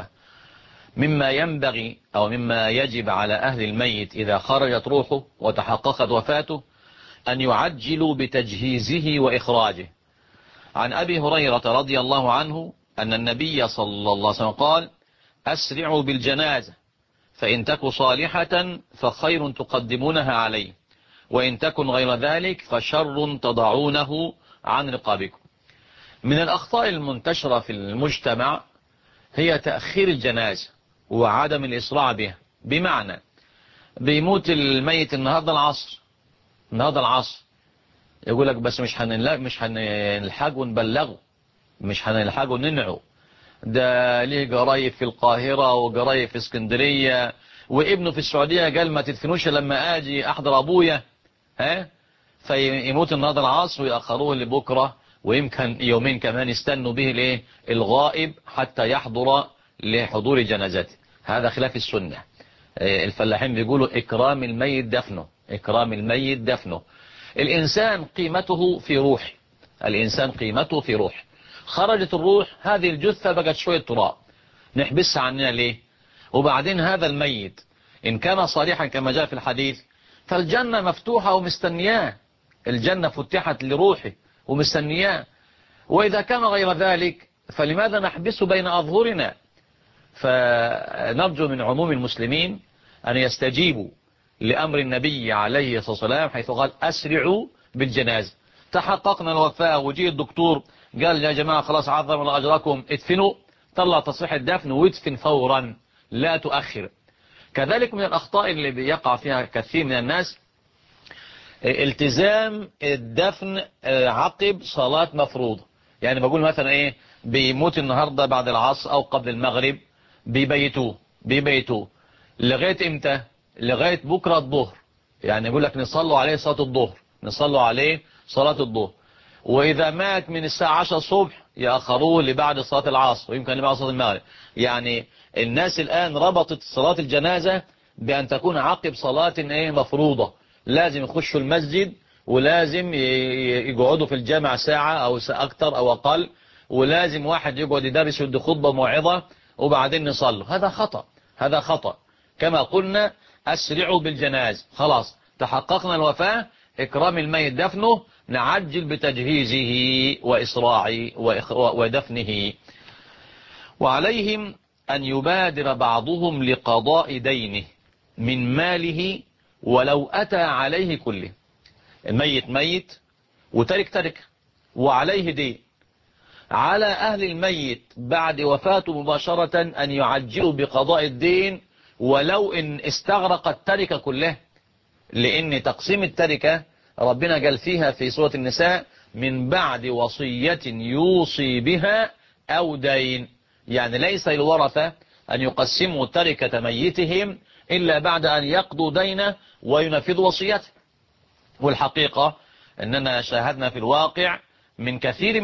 مما ينبغي أو مما يجب على أهل الميت إذا خرجت روحه وتحققت وفاته أن يعجلوا بتجهيزه وإخراجه. عن أبي هريرة رضي الله عنه أن النبي صلى الله عليه وسلم قال أسرعوا بالجنازة فإن تك صالحة فخير تقدمونها عليه، وإن تكن غير ذلك فشر تضعونه عن رقابكم. من الأخطاء المنتشرة في المجتمع هي تأخير الجنازة وعدم الإسراع بها. بمعنى بيموت الميت النهاردة العصر يقول لك بس مش هنلحقه ونبلغه، مش هنلحقه ننعه، ده ليه جرايب في القاهرة وجرايب في اسكندرية، وابنه في السعودية قال ما تدفنوش لما اجي احضر ابويا، فيموت النهارده العصر ويأخروه لبكرة، ويمكن يومين كمان يستنوا به الايه الغائب حتى يحضر لحضور جنازته. هذا خلاف السنة. الفلاحين بيقولوا اكرام الميت دفنه، اكرام الميت دفنه. الانسان قيمته في روحه، الانسان قيمته في روحه. خرجت الروح، هذه الجثة بقت شوية تراب نحبسها عننا ليه؟ وبعدين هذا الميت إن كان صريحا كما جاء في الحديث فالجنة مفتوحة ومستنياه، الجنة فتحت لروحه ومستنياه. وإذا كان غير ذلك فلماذا نحبسه بين أظهرنا؟ فنرجو من عموم المسلمين أن يستجيبوا لأمر النبي عليه الصلاة والسلام حيث قال أسرعوا بالجنازة. تحققنا الوفاة وجي الدكتور قال يا جماعة خلاص عظم الله أجركم ادفنوا، طلع تصريح الدفن وادفن فورا لا تؤخر. كذلك من الأخطاء اللي بيقع فيها كثير من الناس التزام الدفن عقب صلاة مفروضة. يعني بقول مثلا بيموت النهاردة بعد العصر أو قبل المغرب، بيبيتوه لغاية امتى؟ لغاية بكرة الظهر. يعني يقول لك نصلوا عليه صلاة الظهر، نصلوا عليه صلاة الظهر. وإذا مات من الساعة 10 الصبح يأخروه لبعد صلاة العصر ويمكن لبعد صلاة المغرب. يعني الناس الآن ربطت صلاة الجنازة بأن تكون عقب صلاة مفروضة، لازم يخشوا المسجد ولازم يقعدوا في الجامع ساعة أو أكثر أو أقل، ولازم واحد يقعد يدرس ويدي خطبة موعظة وبعدين نصلوا. هذا خطأ، هذا خطأ. كما قلنا أسرعوا بالجناز، خلاص تحققنا الوفاة، إكرام الميت دفنه، نعجل بتجهيزه وإسراعه ودفنه. وعليهم أن يبادر بعضهم لقضاء دينه من ماله ولو أتى عليه كله. الميت ميت وترك وعليه دين، على أهل الميت بعد وفاته مباشرة أن يعجلوا بقضاء الدين ولو إن استغرق التركة كلها، لأن تقسيم التركة ربنا قال فيها في سورة النساء من بعد وصية يوصي بها أو دين. يعني ليس للورثة أن يقسموا تركة ميتهم إلا بعد أن يقضوا دينه وينفذوا وصيته. والحقيقة أننا شاهدنا في الواقع من كثير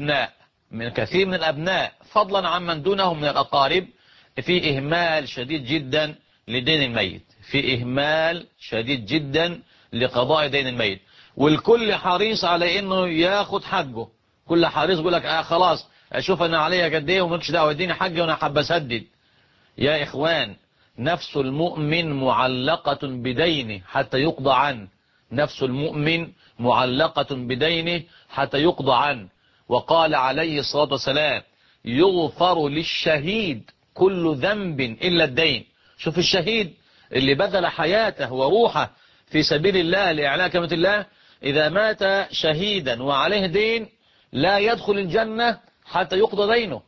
من الأبناء فضلا عن من دونهم من الأقارب في إهمال شديد جدا لدين الميت، في إهمال شديد جدا لقضاء دين الميت، والكل حريص على إنه ياخد حقه. كل حريص يقول لك خلاص أشوف أنا عليا قد إيه ومالكش دعوة اديني حقي وأنا حابب أسدد. يا إخوان، نفس المؤمن معلقة بدينه حتى يقضى عنه، نفس المؤمن معلقة بدينه حتى يقضى عنه. وقال عليه الصلاة والسلام يغفر للشهيد كل ذنب إلا الدين. شوف الشهيد اللي بذل حياته وروحه في سبيل الله لإعلاء كلمة الله، إذا مات شهيدا وعليه دين لا يدخل الجنة حتى يقضى دينه.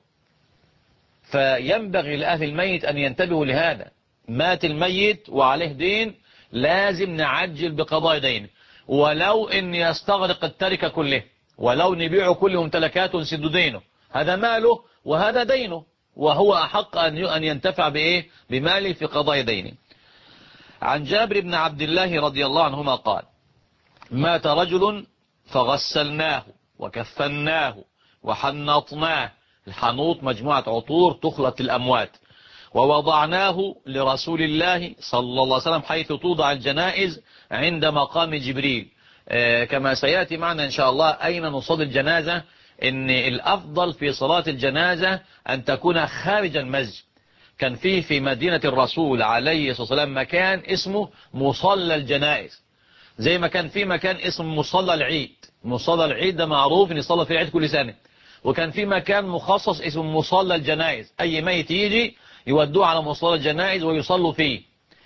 فينبغي لأهل الميت أن ينتبهوا لهذا، مات الميت وعليه دين لازم نعجل بقضاء دينه، ولو إن يستغرق التركة كله، ولو نبيعه كل ممتلكاته ونسد دينه، هذا ماله وهذا دينه، وهو أحق أن ينتفع بماله في قضاء دينه. عن جابر بن عبد الله رضي الله عنهما قال مات رجل فغسلناه وكفناه وحنطناه، الحنوط مجموعة عطور تخلط الأموات، ووضعناه لرسول الله صلى الله عليه وسلم حيث توضع الجنائز عند مقام جبريل. كما سيأتي معنا إن شاء الله أين نصلي الجنازة، إن الأفضل في صلاة الجنازة أن تكون خارج المسجد. كان فيه في مدينة الرسول عليه الصلاة والسلام مكان اسمه مصلى الجنائز، زي ما كان في مكان اسمه مصلى العيد. مصلى العيد ده معروف ان يصلى في العيد كل سنة، وكان في مكان مخصص اسمه مصلى الجنائز، اي ميت يجي يودوه على مصلى الجنائز ويصلوا فيه.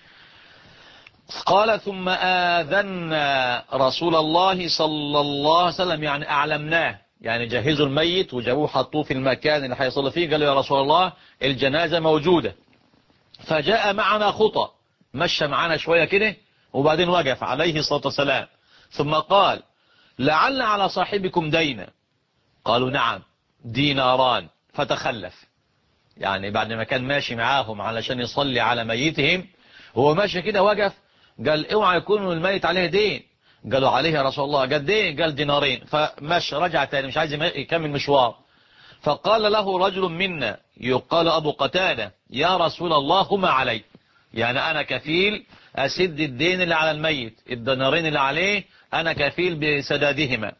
قال ثم آذنا رسول الله صلى الله عليه وسلم، يعني أعلمناه، يعني جهزوا الميت وجابوه حطوه في المكان اللي هيصلي فيه، قالوا يا رسول الله الجنازة موجودة. فجاء معنا خطى، مشى معنا شوية كده وبعدين وقف عليه الصلاة والسلام، ثم قال لعل على صاحبكم دينا. قالوا نعم ديناران. فتخلف، يعني بعد ما كان ماشي معاهم علشان يصلي على ميتهم، هو ماشي كده وقف، قال اوعى يكون الميت عليه دين. قالوا عليه يا رسول الله. قال دين؟ قال دينارين. فمشى رجع تاني مش عايز يكمل مشوار. فقال له رجل منا يقال أبو قتادة يا رسول الله هما علي، يعني أنا كفيل أسد الدين اللي على الميت، الدينارين اللي عليه أنا كفيل بسدادهما.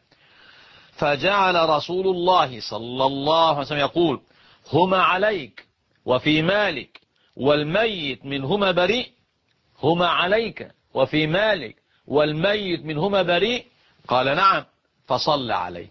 فجعل رسول الله صلى الله عليه وسلم يقول هما عليك وفي مالك والميت منهما بريء، هما عليك وفي مالك والميت منهما بريء. قال نعم. فصلى عليه.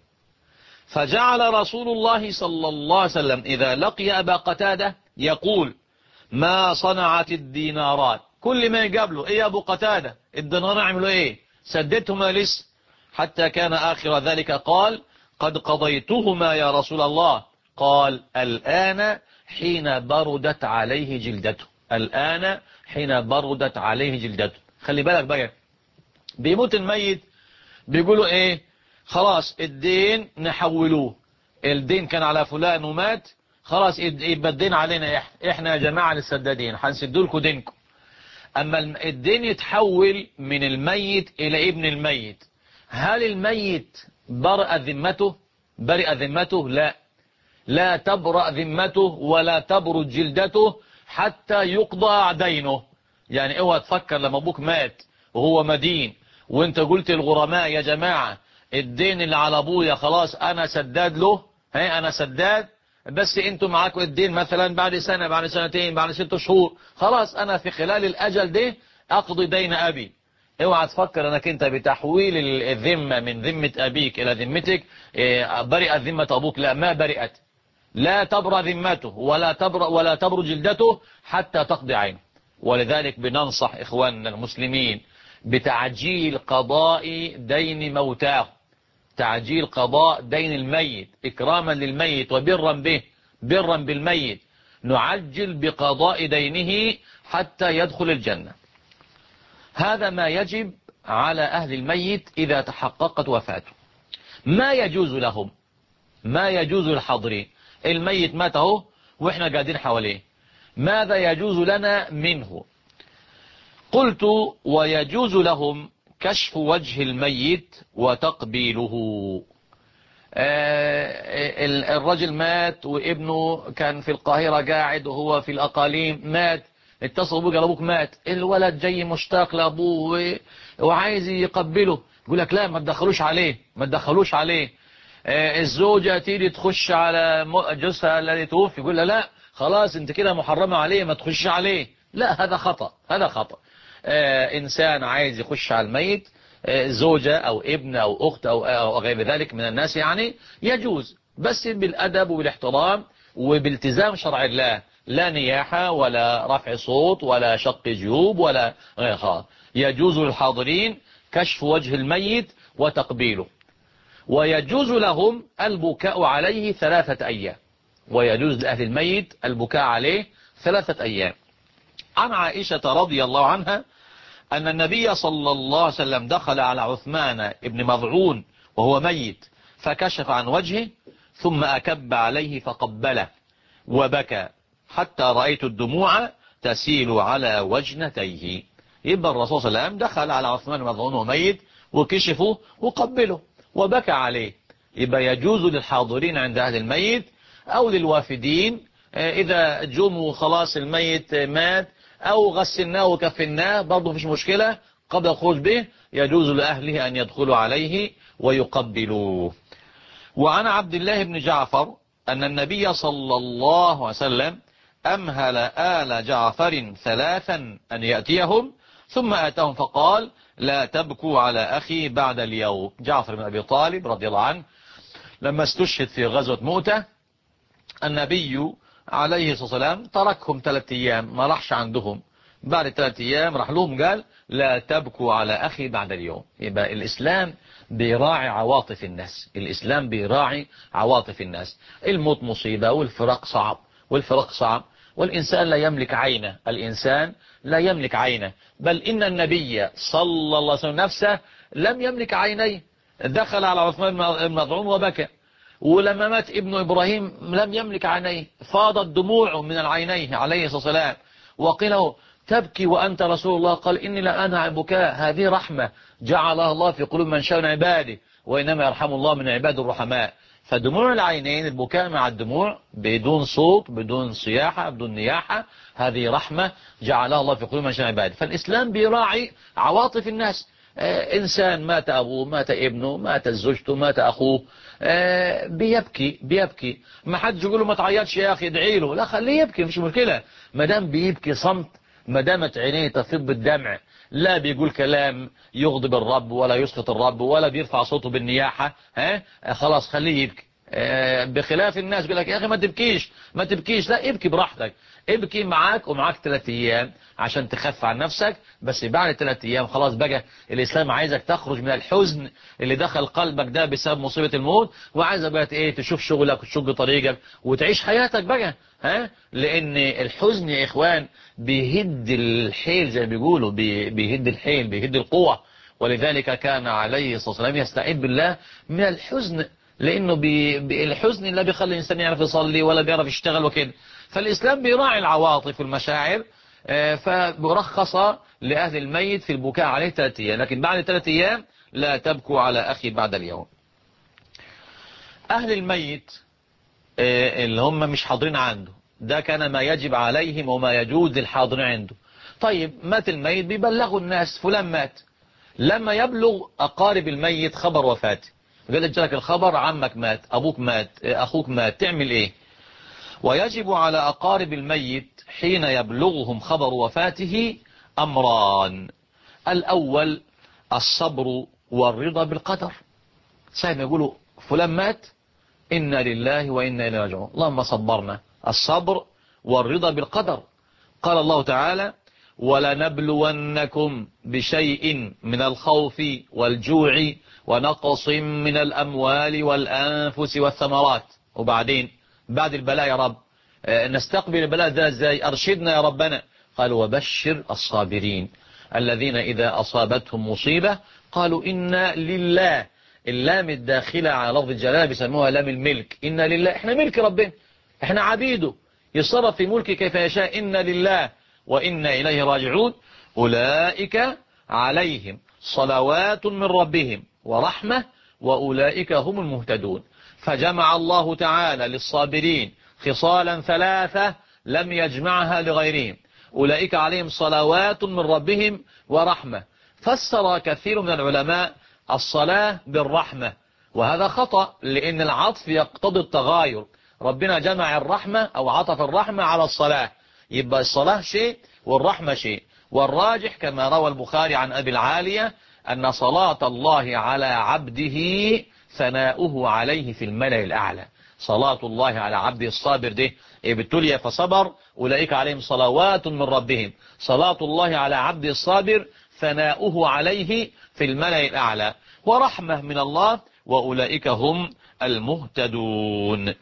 فجعل رسول الله صلى الله عليه وسلم إذا لقي أبا قتادة يقول ما صنعت الدينارات، كل ما يقابله ايه يا أبو قتادة الدينار عملوا ايه، سددتهما لسه؟ حتى كان آخر ذلك قال قد قضيتهما يا رسول الله. قال الآن حين بردت عليه جلدته، الآن حين بردت عليه جلدته. خلي بالك بقى، بيموت الميت بيقولوا ايه، خلاص الدين نحولوه، الدين كان على فلان ومات، خلاص يبقى الدين علينا احنا يا جماعة للسدادين هنسدوا لكم دينكم. اما الدين يتحول من الميت الى ابن الميت، هل الميت برأ ذمته؟ برئ ذمته؟ لا، لا تبرأ ذمته ولا تبرد جلدته حتى يقضى دينه. يعني اوعى تفكر لما ابوك مات وهو مدين وانت قلت الغرماء يا جماعة الدين اللي على ابويا خلاص انا سداد له، انا سداد، بس انتوا معاكم الدين مثلا بعد سنة بعد سنتين بعد 6 شهور، خلاص انا في خلال الاجل ده اقضي دين ابي. اوعى تفكر انك انت بتحويل الذمة من ذمة ابيك الى ذمتك برئت ذمة ابوك، لا ما برئت، لا تبرأ ذمته ولا تبرأ جلدته حتى تقضي عينه. ولذلك بننصح اخواننا المسلمين بتعجيل قضاء دين موتاه، تعجيل قضاء دين الميت إكراما للميت وبرا به، برا بالميت، نعجل بقضاء دينه حتى يدخل الجنة. هذا ما يجب على أهل الميت إذا تحققت وفاته. ما يجوز لهم، ما يجوز للحاضرين، الميت مات اهو وإحنا قاعدين حواليه، ماذا يجوز لنا منه؟ قلت ويجوز لهم كشف وجه الميت وتقبيله. الرجل مات وابنه كان في القاهرة قاعد وهو في الأقاليم، مات، اتصلوا بيه قال ابوك مات، الولد جاي مشتاق لابوه وعايز يقبله، يقول لك لا ما تدخلوش عليه، ما تدخلوش عليه. الزوجة تيجي تخش على جوزها الذي توفي يقول لها لا خلاص انت كده محرمة عليه ما تخش عليه، لا هذا خطأ، هذا خطأ. إنسان عايز يخش على الميت، زوجة أو ابن أو أخت أو غير ذلك من الناس، يعني يجوز بس بالأدب وبالاحترام وبالتزام شرع الله، لا نياحة ولا رفع صوت ولا شق جيوب ولا غيرها. يجوز للحاضرين كشف وجه الميت وتقبيله، ويجوز لهم البكاء عليه 3 أيام، ويجوز لأهل الميت البكاء عليه 3 أيام. عن عائشة رضي الله عنها أن النبي صلى الله عليه وسلم دخل على عثمان ابن مضعون وهو ميت فكشف عن وجهه ثم أكب عليه فقبله وبكى حتى رأيت الدموع تسيل على وجنتيه. يبقى الرسول صلى الله عليه وسلم دخل على عثمان بن مضعون وهو ميت وكشفه وقبله وبكى عليه. يبقى يجوز للحاضرين عند أهل الميت أو للوافدين إذا جموا خلاص الميت مات أو غسلناه وكفناه برضه مفيش مشكلة، قبل الخروج به يجوز لأهله أن يدخلوا عليه ويقبلوه. وعن عبد الله بن جعفر أن النبي صلى الله عليه وسلم أمهل آل جعفر 3 أن يأتيهم ثم آتاهم فقال لا تبكوا على أخي بعد اليوم. جعفر بن أبي طالب رضي الله عنه لما استشهد في غزوة مؤتة النبي عليه الصلاة والسلام تركهم 3 أيام ما راحش عندهم، بعد 3 أيام راح لهم قال لا تبكوا على أخي بعد اليوم. يبقى الإسلام بيراعي عواطف الناس، الإسلام بيراعي عواطف الناس. الموت مصيبة والفراق صعب، والفراق صعب، والإنسان لا يملك عينه، الإنسان لا يملك عينه، بل إن النبي صلى الله عليه وسلم نفسه لم يملك عينيه، دخل على عثمان بن مظعون وبكى. ولما مات ابن إبراهيم لم يملك عينيه، فاضت دموعه من العينين عليه الصلاة والسلام، وقيل له تبكي وأنت رسول الله؟ قال إني لا أنهى عن بكاء، هذه رحمة جعلها الله في قلوب من شاء من عباده، وإنما يرحم الله من عباد الرحماء. فدموع العينين، البكاء مع الدموع بدون صوت، بدون صياحة، بدون نياحة، هذه رحمة جعلها الله في قلوب من شاء من عباده. فالإسلام بيراعي عواطف الناس. إنسان مات أبوه، مات ابنه، مات زوجته، مات أخوه، بيبكي. ما حدش يقول له ما تعيطش يا أخي ادعي له، لا خليه يبكي مش مشكلة، ما دام بيبكي صمت، ما دامت عينيه تفيض بالدمع، لا بيقول كلام يغضب الرب ولا يسخط الرب ولا بيرفع صوته بالنياحة، خلاص خليه يبكي. بخلاف الناس بيقول لك يا أخي ما تبكيش، لا ابكي براحتك، ابكي معاك ومعاك 3 أيام عشان تخف عن نفسك، بس بعد 3 أيام خلاص بقى الإسلام عايزك تخرج من الحزن اللي دخل قلبك ده بسبب مصيبة الموت، وعايزك بقى تشوف شغلك وتشق طريقك وتعيش حياتك بقى. لأن الحزن يا إخوان بيهد الحيل، زي ما بيقولوا بيهد الحيل، بيهد القوة. ولذلك كان عليه الصلاة والسلام يستعيذ بالله من الحزن، لأنه الحزن لا بيخلي الإنسان يعرف يصلي ولا بيعرف يشتغل وكده. فالإسلام بيراعي العواطف والمشاعر، فبرخص لأهل الميت في البكاء عليه 3 أيام، لكن بعد 3 أيام لا تبكوا على أخي بعد اليوم. أهل الميت اللي هم مش حاضرين عنده، ده كان ما يجب عليهم وما يجوز للحاضرين عنده. طيب مات الميت، بيبلغوا الناس فلان مات. لما يبلغ أقارب الميت خبر وفاته، قال لك الخبر عمك مات، أبوك مات، أخوك مات، تعمل إيه؟ ويجب على أقارب الميت حين يبلغهم خبر وفاته أمران: الأول الصبر والرضا بالقدر. سيد يقولوا فلان مات، إنا لله وإنا إليه راجعون، اللهم صبرنا. الصبر والرضا بالقدر. قال الله تعالى: ولنبلونكم بشيء من الخوف والجوع ونقص من الأموال والأنفس والثمرات. وبعدين بعد البلاء يا رب نستقبل البلاء ده ازاي؟ أرشدنا يا ربنا. قال: وبشر الصابرين الذين إذا أصابتهم مصيبة قالوا إنا لله. اللام الداخلة على لفظ الجلالة بيسموها لام الملك، إنا لله، احنا ملك ربنا، احنا عبيده، يصرف في ملكه كيف يشاء، إنا لله وإنا إليه راجعون. أولئك عليهم صلوات من ربهم ورحمة وأولئك هم المهتدون. فجمع الله تعالى للصابرين خصالا 3 لم يجمعها لغيرهم: أولئك عليهم صلوات من ربهم ورحمة. فسر كثير من العلماء الصلاة بالرحمة، وهذا خطأ، لأن العطف يقتضي التغاير. ربنا جمع الرحمة أو عطف الرحمة على الصلاة، يبقى الصلاة شيء والرحمة شيء. والراجح كما روى البخاري عن أبي العالية أن صلاة الله على عبده ثناؤه عليه في الملأ الأعلى. صلاة الله على عبده الصابر ده ابتلي فصبر أولئك عليهم صلوات من ربهم. صلاة الله على عبده الصابر ثناؤه عليه في الملأ الأعلى، ورحمة من الله وأولئك هم المهتدون.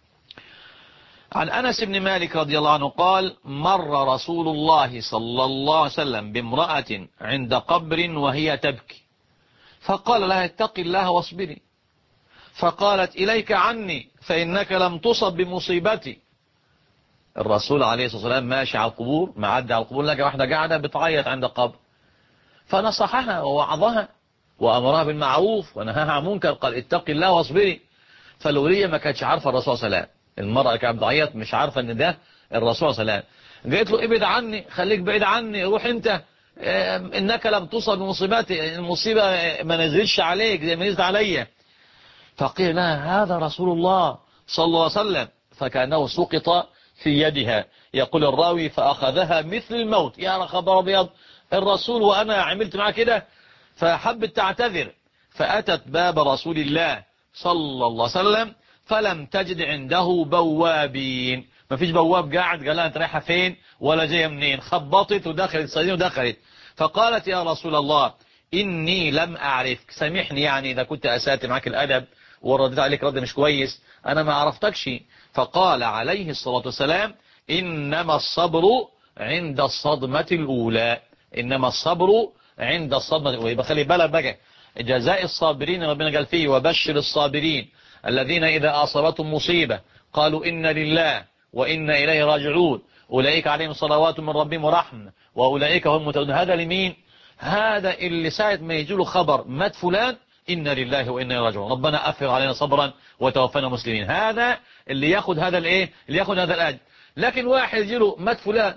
عن أنس بن مالك رضي الله عنه قال: مر رسول الله صلى الله عليه وسلم بامرأة عند قبر وهي تبكي، فقال لها: اتق الله واصبري. فقالت: إليك عني فإنك لم تصب بمصيبتي. الرسول عليه الصلاة والسلام ماشي على القبور، معدي على القبور، لقى واحدة قاعدة بتعيط عند القبر، فنصحها ووعظها وأمرها بالمعروف ونهاها عن منكر، قال: اتق الله واصبري. فالولية ما كانتش عارفة الرسول صلى الله عليه وسلم، المرأة كانت بتعيط مش عارفة ان ده الرسول صلى الله عليه وسلم. قالت له: ابعد عني، خليك بعيد عني، روح انت، انك لم تصب بمصيبتي، المصيبة ما نزلش عليك زي ما نزلت عليا. فقيل لها: هذا رسول الله صلى الله عليه وسلم، فكأنه سقط في يدها. يقول الراوي: فأخذها مثل الموت. يا خبر أبيض، الرسول وأنا عملت معاه كده؟ فحبت تعتذر، فأتت باب رسول الله صلى الله عليه وسلم فلم تجد عنده بوابين، ما فيش بواب قاعد قال لها انت رايحه فين ولا جايه منين. خبطت ودخلت صيدين ودخلت، فقالت: يا رسول الله إني لم أعرفك، سامحني يعني إذا كنت أسأت معك الأدب ورديت عليك رد مش كويس، أنا ما عرفتكش. فقال عليه الصلاة والسلام: إنما الصبر عند الصدمة الأولى. إنما الصبر عند الصدمة الأولى. يبقى خلي بالك بقى، جزاء الصابرين ربنا قال فيه وبشر الصابرين الذين إذا أصابتهم مصيبة قالوا إنا لله وإنا إليه راجعون أولئك عليهم صلوات من ربهم ورحمة وأولئك هم المهتدون. هذا لمين؟ هذا اللي ساعة ما يجي له خبر مات فلان إنا لله وإنا إليه راجعون، ربنا أفرغ علينا صبرا وتوفنا مسلمين. هذا اللي ياخد هذا الايه، اللي ياخد هذا الأجر. لكن واحد يجي له مات فلان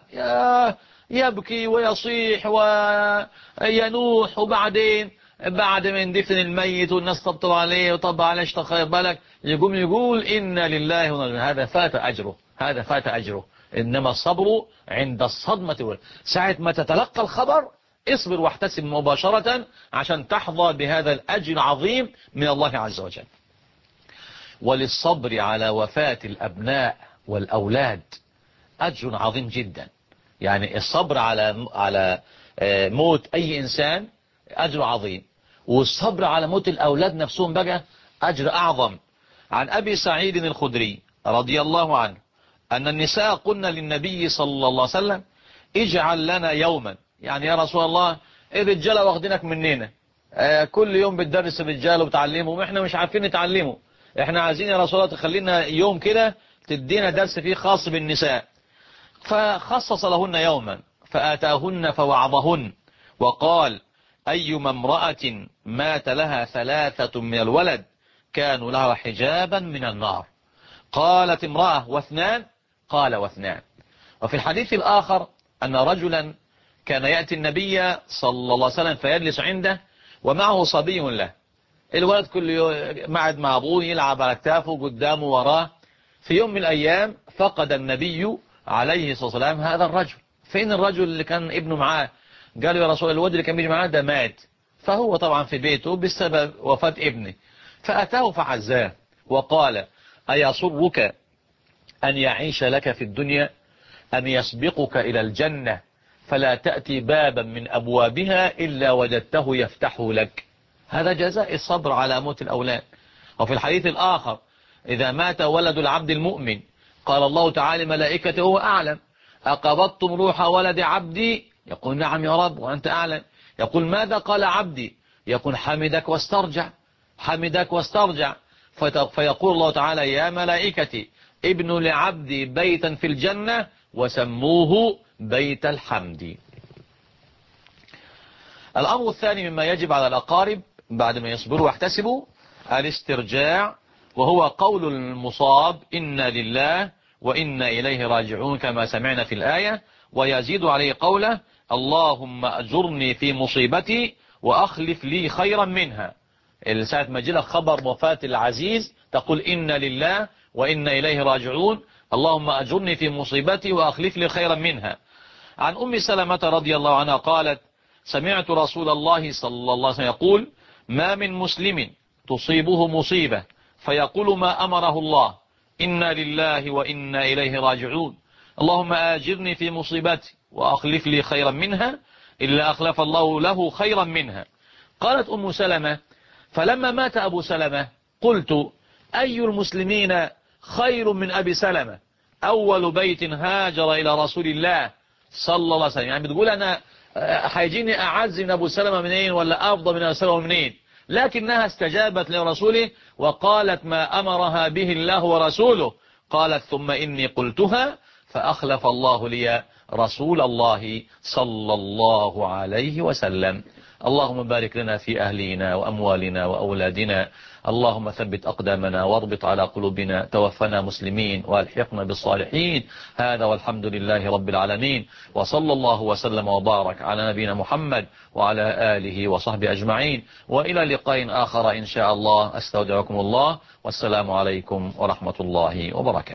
يبكي ويصيح وينوح، وبعدين بعد ما يندفن الميت والناس تطبطب عليه وطبع عليه اشتخير بالك يقوم يقول إنا لله وإنا إليه. هذا فات أجره، هذا فات أجره. إنما الصبر عند الصدمة الأولى. ساعة ما تتلقى الخبر اصبر واحتسب مباشرة عشان تحظى بهذا الأجر العظيم من الله عز وجل. وللصبر على وفاة الأبناء والأولاد أجر عظيم جدا. يعني الصبر على موت أي إنسان أجر عظيم، والصبر على موت الأولاد نفسهم بقى أجر أعظم. عن أبي سعيد الخدري رضي الله عنه أن النساء قلنا للنبي صلى الله عليه وسلم اجعل لنا يوما، يعني يا رسول الله الرجالة واخدينك مننا، كل يوم بتدرس الرجال وبتعلمهم، احنا مش عارفين نتعلمه، احنا عايزين يا رسول الله تخلينا يوم كده تدينا درس فيه خاص بالنساء. فخصص لهن يوما فآتاهن فوعظهن وقال أيما امرأة مات لها 3 من الولد كانوا لها حجابا من النار. قالت امرأة واثنان؟ قال 2. وفي الحديث الآخر أن رجلا كان يأتي النبي صلى الله عليه وسلم فيجلس عنده ومعه صبي له، الولد كل يوم معد مع أبوه يلعب على كتافه قدامه وراه. في يوم من الأيام فقد النبي عليه الصلاة والسلام هذا الرجل. فين الرجل اللي كان ابنه معاه؟ قالوا يا رسول الله الولد اللي كان بيجي معاه ده مات، فهو طبعا في بيته بسبب وفاة ابنه. فأتاه فعزاه وقال أيسرك أن يعيش لك في الدنيا أن يسبقك إلى الجنة فلا تأتي بابا من أبوابها إلا وجدته يفتحه لك. هذا جزاء الصبر على موت الأولاد. وفي الحديث الآخر إذا مات ولد العبد المؤمن قال الله تعالى ملائكته هو أعلم أقبضتم روح ولد عبدي؟ يقول نعم يا رب وأنت أعلم. يقول ماذا قال عبدي؟ يقول حمدك واسترجع، حمدك واسترجع. فيقول الله تعالى يا ملائكتي ابن لعبدي بيتا في الجنة وسموه بيت الحمد. الأمر الثاني مما يجب على الأقارب بعد ما يصبروا واحتسبوا الاسترجاع، وهو قول المصاب إنا لله وإنا إليه راجعون كما سمعنا في الآية، ويزيد عليه قوله اللهم أجرني في مصيبتي وأخلف لي خيرا منها. ساعة ما جلك خبر وفاة العزيز تقول إنا لله وإنا إليه راجعون، اللهم أجرني في مصيبتي وأخلف لي خيرا منها. عن أم سلمة رضي الله عنها قالت سمعت رسول الله صلى الله عليه وسلم يقول ما من مسلم تصيبه مصيبة فيقول ما أمره الله إنا لله وإنا إليه راجعون اللهم آجرني في مصيبتي وأخلف لي خيرا منها إلا أخلف الله له خيرا منها. قالت أم سلمة فلما مات أبو سلمة قلت أي المسلمين خير من أبي سلمة أول بيت هاجر إلى رسول الله صلى الله عليه وسلم. يعني بتقول أنا هيجيني أعز من أبو سلمة منين ولا أفضل من أبو سلمة منين، لكنها استجابت لرسوله وقالت ما أمرها به الله ورسوله. قالت ثم إني قلتها فأخلف الله لي رسول الله صلى الله عليه وسلم. اللهم بارك لنا في أهلنا وأموالنا وأولادنا، اللهم ثبت أقدامنا واربط على قلوبنا، توفنا مسلمين والحقنا بالصالحين. هذا والحمد لله رب العالمين، وصلى الله وسلم وبارك على نبينا محمد وعلى آله وصحبه أجمعين، وإلى لقاء آخر إن شاء الله. أستودعكم الله والسلام عليكم ورحمة الله وبركاته.